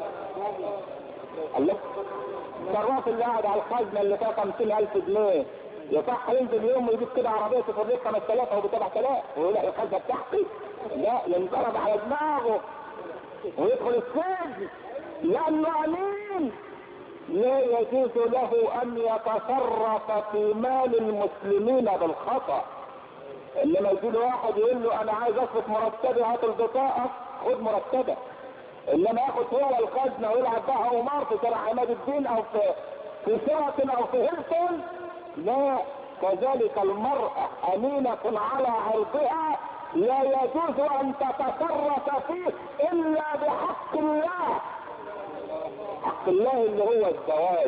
الله، الصراف اللي قاعد على الخزنة اللي فيها خمسين الف جنيه يصح ينزل يوم يجيب كده عربية تفرق خمس تلاف او بسبع تلاف ويقول لك الخزنة بتاعتي؟ لا، ينضرب على دماغه ويدخل السجن لانه امين. لا يجوز له ان يتصرف في مال المسلمين بالخطأ. انما يجي واحد يقول له انا عايز اصرف مرتبي، هات البطاقه خد مرتبك، انما ياخد هو الخزنه ويلعب بها قمار في شارع عماد الدين او في في شيراتون او في هيلتون. لا، كذلك المراه امينه على عرضها، لا يجوز ان تتصرف فيه الا بحق الله، حق الله اللي هو الزواج،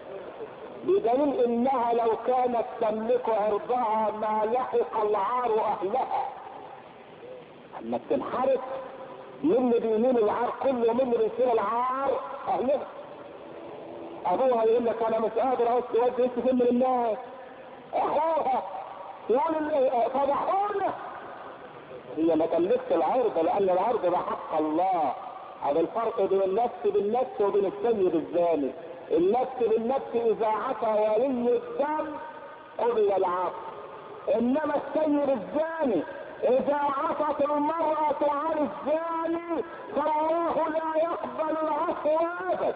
بدليل انها لو كانت تملك عرضها ما لحق العار اهلها. اما تنحرف من اللي بيمين العار كله ومن اللي بيصير العار اهلها. ابوها يقول لك انا مش قادر اودي ودي فين من الناس، اخوها يقول فضحونا. هي ما تملكش العرض، لان العرض ده حق الله. هذا الفرق بين النفس بالنفس وبين السيد الزاني. النفس بالنفس اذا عفى ولي الدم قضي العفو، انما السيد الزاني اذا عفت المرأة عن الزاني فالله لا يقبل العفو ابدا،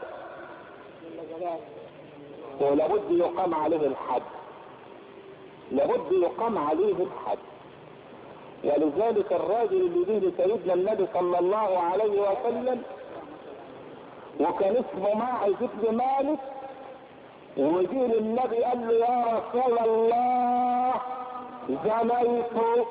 ولابد يقام عليه الحد، لابد يقام عليه الحد. ولذلك الراجل اللي بيه سيدنا النبي صلى الله عليه وسلم وكان اسمه ماعز بن مالك، وجي للنبي قال له يا رسول الله زنيت.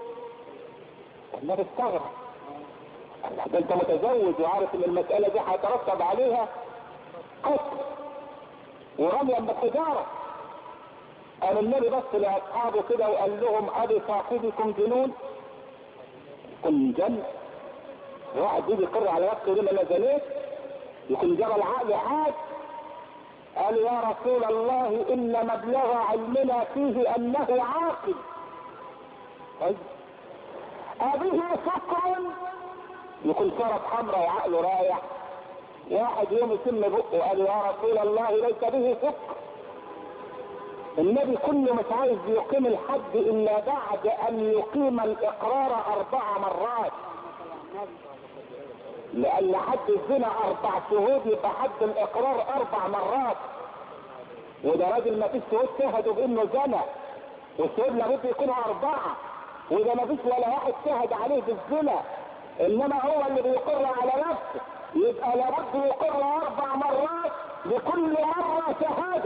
النبي استغرب، ده انت متزوج وعارف ان المسألة دي هيترتب عليها قتل ورميا بالحجارة. قال النبي بص لاصحابه كده وقال لهم ابي صاحبكم جنون؟ كن جن واحد يجي يقر على نفسه لما انا زنيت يكون جرى العقل حاج. قال يا رسول الله ان مبلغ علمنا فيه انه عاقل. طيب ابيه سكر يكون شرب حمرا وعقله رايح. واحد يوم يتم بقه قال يا رسول الله ليس به سكر. النبي كله مش عايز يقيم الحد الا بعد ان يقيم الاقرار اربع مرات، لان حد الزنا اربع شهود يبقى حد الاقرار اربع مرات. وده راجل ما فيش شهود شهدوا بانه زنا، والشهود لابد يكونوا اربعه، وده ما فيش ولا واحد شهد عليه بالزنا، انما هو اللي بيقر على نفسه، يبقى لابد يقر اربع مرات لكل مره شهاده.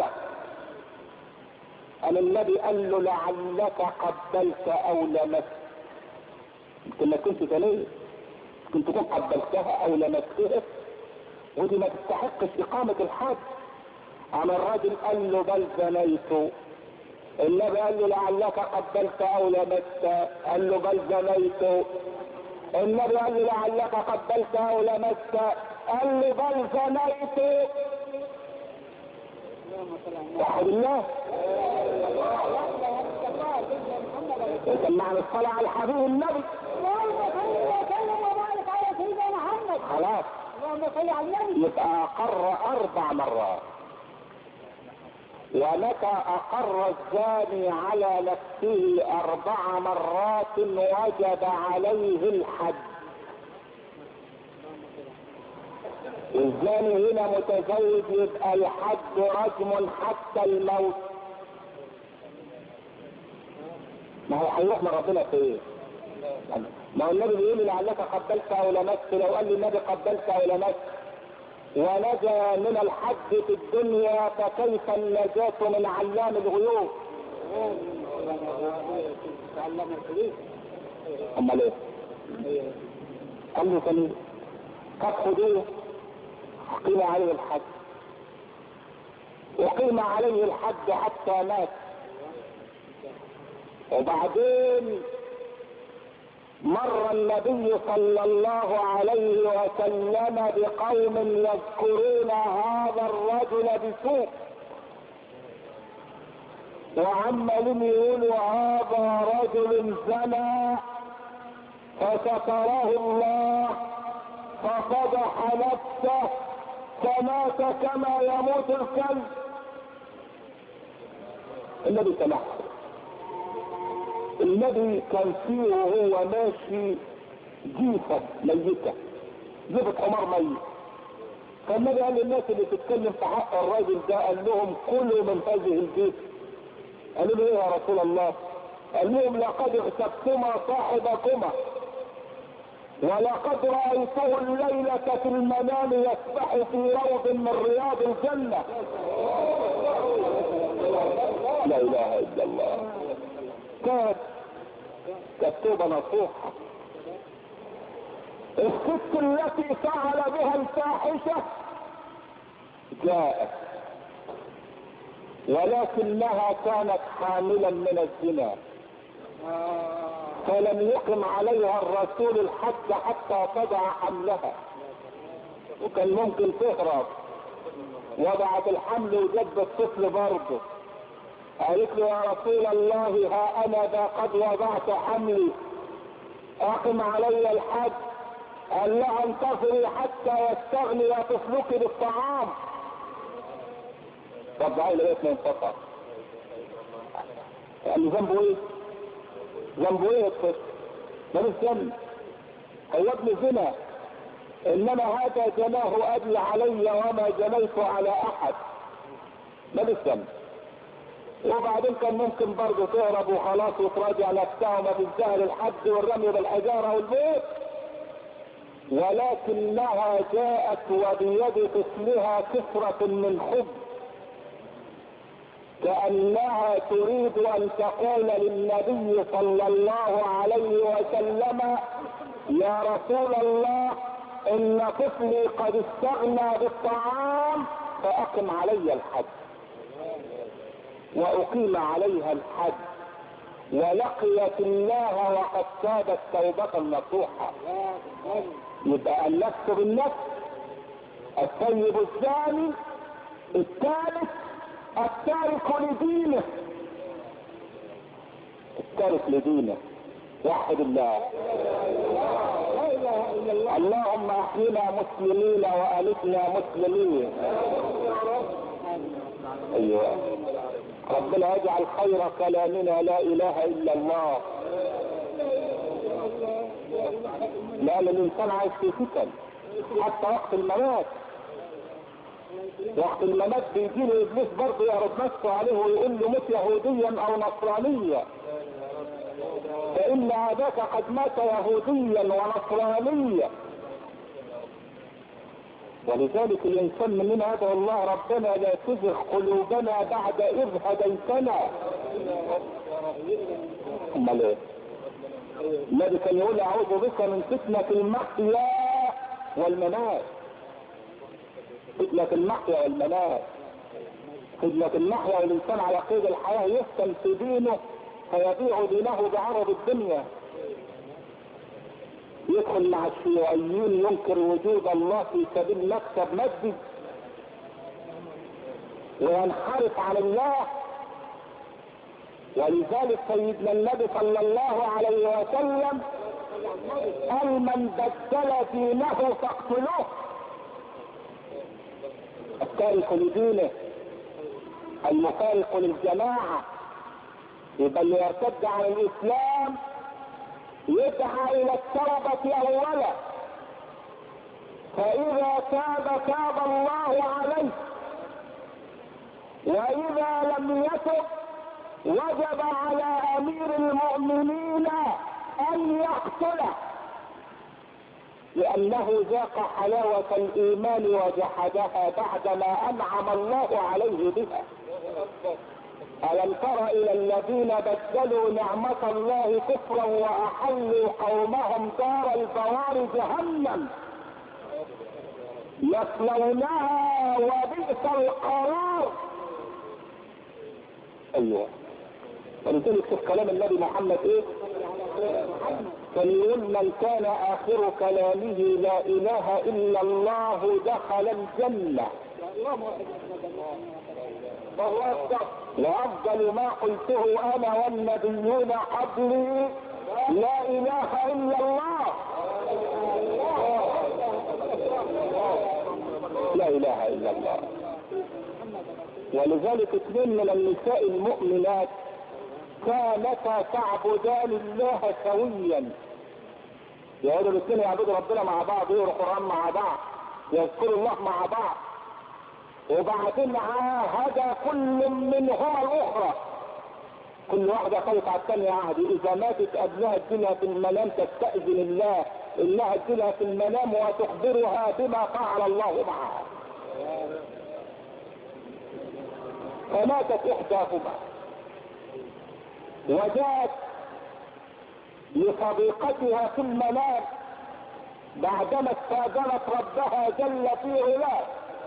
قال النبي قال له لعلك قبلت او لمست. يمكن ما كنت زنيت، كنت تكون قبلتها او لمستها، ودي ما تستحقش اقامه الحد. عن الراجل قال له بل زنيت. النبي قال له لعلك قبلت او لمست، قال له بل زنيت. النبي قال له لعلك قبلت او لمست، قال له بل زنيت. وحد الله سمعنا الصلاة على الحبيب النبي. خلاص يبقى اقر اربع مرات. ومتى اقر الزاني على نفسه اربع مرات وجب عليه الحد. الزاني هنا متزوج يبقى الحد رجم حتى الموت. ما هو هيروح من ربنا فين؟ ما هو النبي بيقول لعلك قبلت او لمست. لو قال لي النبي قبلت او لمست ونجا من الحد في الدنيا فكيف النجاة من علام الغيوب؟ امال ايه؟ قال له كان قد خدوه قيم عليه الحد، وقيم عليه الحد حتى مات. وبعدين مر النبي صلى الله عليه وسلم بقوم يذكرون هذا الرجل بسوء، وعمالين يقولوا هذا رجل زنى فستره الله ففضح نفسه فمات كما يموت الكلب. النبي سمح. النبي كان فيه وهو ماشي جيفة ميتة، جيفة حمار ميت. فالنبي قال للناس اللي تتكلم في حق الراجل ده قال لهم كلوا من هذه الجيفة. قالوا له ايه يا رسول الله؟ قال لهم لقد اغتبتما صاحبكما ولقد رأيته الليلة في المنام يسبح في روض من رياض الجنة. لا اله الا الله. كانت كتوبة نصوحة. الست التي فعل بها الفاحشة جاءت ولكنها كانت حاملا من الزنا. فلم يقم عليها الرسول الحد حتى تضع حملها، وكان ممكن تهرب، وضعت الحمل وجد الطفل برضه. قالت له يا رسول الله ها انا ذا قد وضعت حملي، اقم علي الحد. قال لها انتظري حتى يستغني طفلك بالطعام. رجعي لغايه ما انفطر. يعني ذنبه ايه؟ ذنبه ايه الطفل؟ مالوش ذنب، هو ابن زنا، انما هذا جناه ابي علي وما جنيت على احد، مالوش ذنب. وبعدين كان ممكن برضه تهرب وخلاص وتراجع نفسها وما تنتهي للحد والرمي بالحجاره والموت، ولكنها جاءت وبيد طفلها كسرة من خبز، كأنها تريد ان تقول للنبي صلى الله عليه وسلم يا رسول الله ان طفلي قد استغنى بالطعام فاقم علي الحد. واقيم عليها الحد ولقيت الله وقد تابت توبة نصوحة. يبقى النفس بالنفس، الطيب الثاني، الثالث التارك لدينه، التارك لدينه. وحد الله. اللهم احينا مسلمين والفنا مسلمين. ايوه ربنا يجعل خير كلامنا لا اله الا الله. لان الانسان عايش في فتن حتى وقت الممات. وقت الممات بيجي له ابليس برضه يعرض نفسه عليه ويقول له مت يهوديا او نصرانيا، فان اباك قد مات يهوديا ونصرانيا. ولذلك الانسان مننا يدعو الله ربنا لا تزغ قلوبنا بعد اذ هديتنا. امال ايه؟ النبي كان يقول اعوذ بك من فتنة المحيا والممات. فتنة المحيا والممات، فتنة المحيا والانسان على قيد الحياة يفتن في دينه فيبيع دينه بعرض الدنيا، يدخل مع الشيوعيين ينكر وجود الله في سبيل مكسب مادي وينحرف عن الله. ولذلك سيدنا النبي صلى الله عليه وسلم قال من بدل دينه فاقتلوه. التارك لدينه المفارق للجماعة، يبقى اللي يرتد عن الاسلام يدعى الى التوبة اولا، فاذا تاب تاب الله عليه، واذا لم يتب وجب على امير المؤمنين ان يقتله، لانه ذاق حلاوة الايمان وجحدها بعدما انعم الله عليه بها. ألم تر إلى الذين بدلوا نعمة الله كفرا وأحلوا قومهم دار البوار جهنم يصلونها وبئس القرار. أيوة ولذلك شوف كلام النبي محمد إيه؟ كان يقول من كان آخر كلامه لا إله إلا الله دخل الجنة. وأفضل ما قلته أنا والنبيون قبلي لا إله إلا الله. لا إله إلا الله. ولذلك اثنين من النساء المؤمنات كانتا تعبدان الله سويا، يقولوا الاثنين يعبدوا ربنا مع بعض، يقروا القرآن مع بعض، يذكروا الله مع بعض، وبعدين عاهد كل منهما الاخرى، كل واحدة خلت على الثانية عهد، اذا ماتت ابنها تجيلها في المنام تستأذن الله انها تجيلها في المنام وتخبرها بما فعل الله معها. فماتت احداهما وجاءت لصديقتها في المنام بعدما استاذنت ربها جل في علاه،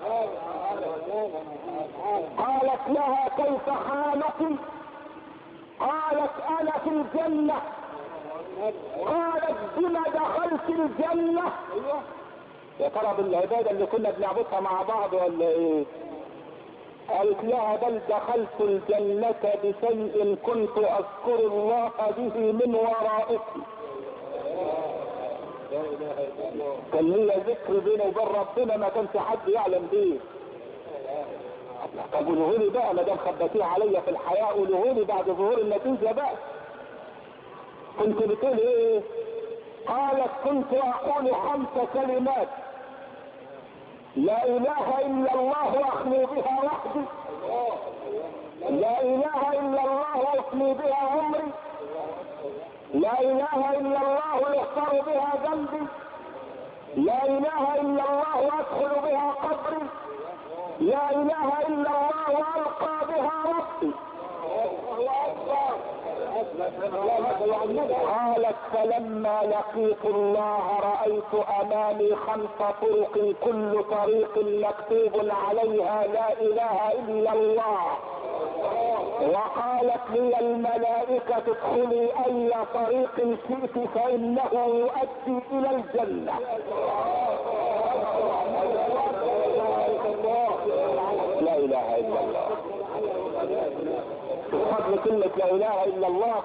قالت لها كيف حالك؟ قالت انا في الجنة. قالت بما دخلت الجنة؟ يا ترى بالعبادة اللي كنا بنعبدها مع بعض ولا ايه؟ قالت لها بل دخلت الجنة بشيء كنت اذكر الله به من ورائك. كان لي ذكر بيني وبين ربنا ما كانش حد يعلم بيه. طب قولوا لي بقى ما دام خبيتيه عليا في الحياة، قولوا لي بعد ظهور النتيجة بقى كنت بتقول ايه؟ قالت كنت اقول خمس كلمات لا اله الا الله اخلو بها وحدي، لا اله الا الله افني بها عمري، لا اله الا الله يغفر بها ذنبي، لا اله الا الله ادخل بها قبري، لا اله الا الله القى بها ربي. قالت فلما لقيت الله رأيت امامي خمس طرق كل طريق مكتوب عليها لا اله الا الله، وقالت لي الملائكة ادخلي اي طريق شئت فانه يؤدي الى الجنة. لا اله الا الله. بفضل كلمة لا اله الا الله،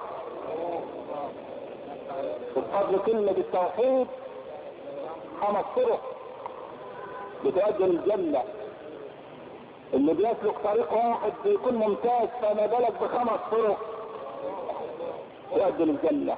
بفضل كلمة التوحيد، خمس طرق بتؤدي للجنة. اللي بيسلك طريق واحد بيكون ممتاز، فما بالك بخمس طرق تؤدي للجنة.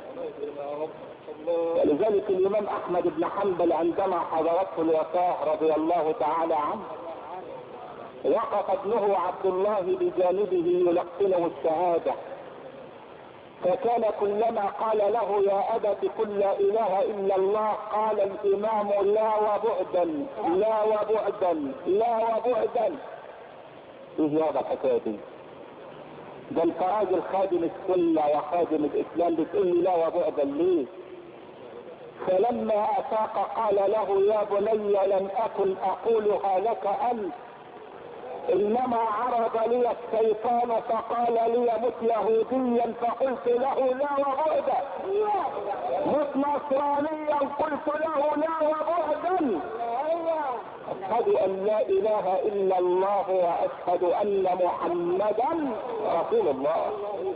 ولذلك الامام احمد بن حنبل عندما حضرته الوفاة رضي الله تعالى عنه وقف ابنه عبد الله بجانبه يلقنه الشهادة، فكان كلما قال له يا أبت قل لا إله إلا الله قال الإمام لا وبعدا لا وبعدا لا وبعدا. ايه هذا الحكاية دي؟ ده انت راجل خادم السنة وخادم الإسلام بتقول لي لا وبعدا ليه؟ فلما أفاق قال له يا بني لم أكن أقولها لك أنت، انما عرض لي الشيطان فقال لي مت يهوديا فقلت له لا وبعدا، مت نصرانيا قلت له لا وبعدا. اشهد ان لا اله الا الله واشهد ان محمدا رسول الله.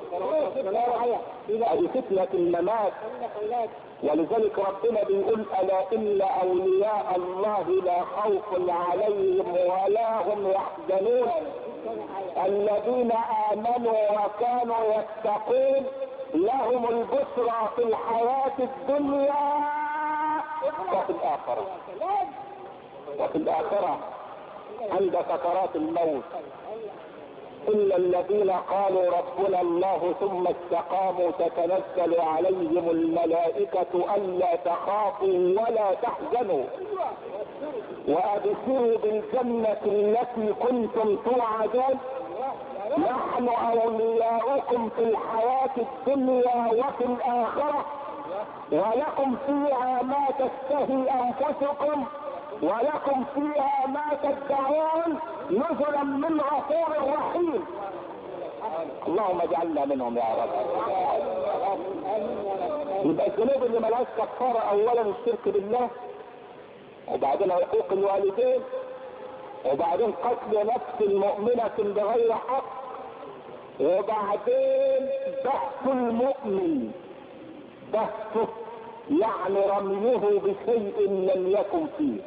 هذه فتنة الممات. ولذلك ربنا بيقول الا ان اولياء الله لا خوف عليهم ولا هم يحزنون الذين امنوا وكانوا يتقون لهم البشرى في الحياة الدنيا وفي الاخرة. وفي الاخرة عند سكرات الموت إلا الذين قالوا ربنا الله ثم استقاموا تتنزل عليهم الملائكة ألا تخافوا ولا تحزنوا وأبشروا بالجنة التي كنتم توعدون نحن أولياؤكم في الحياة الدنيا وفي الآخرة ولكم فيها ما تشتهي أنفسكم ولكم فيها ما تدعون نزلا من غفور رحيم. اللهم اجعلنا منهم يا رب. يبقى الذنوب اللي ملهاش كفاره اولا الشرك بالله، وبعدين عقوق الوالدين، وبعدين قتل نفس مؤمنة بغير حق، وبعدين بحث المؤمن، بحثه يعني رميه بشيء لم يكن فيه.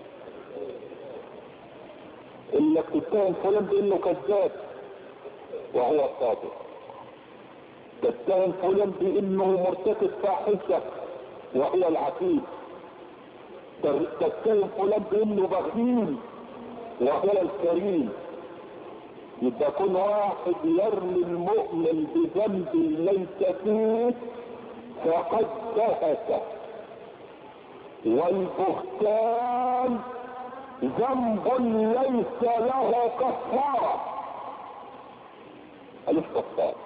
انك تتهم فلان بانه كذاب وهو الصادق، تتهم فلان بانه مرتكب فاحشه وهو العفيف، تتهم فلان بانه بخيل وهو الكريم. يبقى كل واحد يرمي المؤمن بذنب ليس فيه فقد بهت. والبهتان ذنب ليس له كفارة. ألف كفارة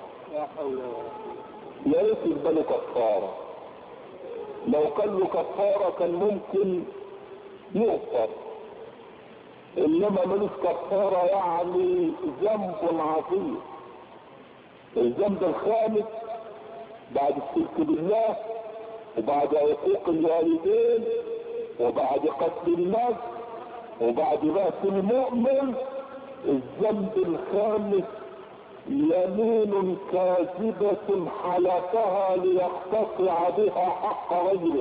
يا ريت يبقى له كفارة. لو كان له كفارة كان ممكن يغفر، انما ملوش كفارة يعني ذنب عظيم. الذنب الخامس بعد الشرك بالله وبعد عقوق الوالدين وبعد قتل النفس وبعد بأس المؤمن الذنب الخامس يمين كاذبة حلفها ليقتطع بها حق غيره.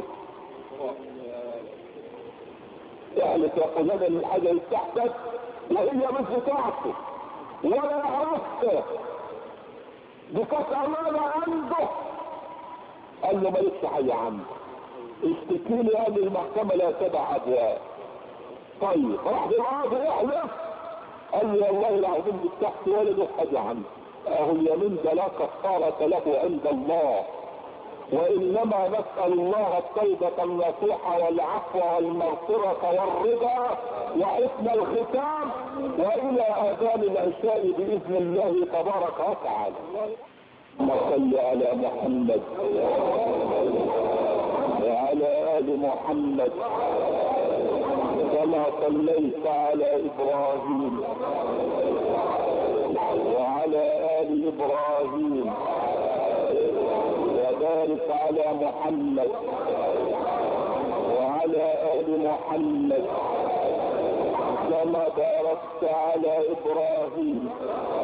يعني تقول لنا ان الحاجة تحتك وهي مش بتاعته ولا يعرفها بكاس امانة عنده، قال له مالكش حاجة عنده، اشتكيني قال المحكمة لا تدع ابواب. طيب راح القاضي يحلف قال لي والله العظيم بتحت ولده حاجة عنده، اهو اليمين ده لا كفارة له عند الله، وانما نسأل الله التوبة النصوحة والعفو والمغفرة والرضا وحسن الختام والى اذان العشاء باذن الله تبارك وتعالى. اللهم صل على محمد وعلى ال محمد كما صليت على ابراهيم وعلى ال ابراهيم وبارك على محمد وعلى ال محمد كما باركت على ابراهيم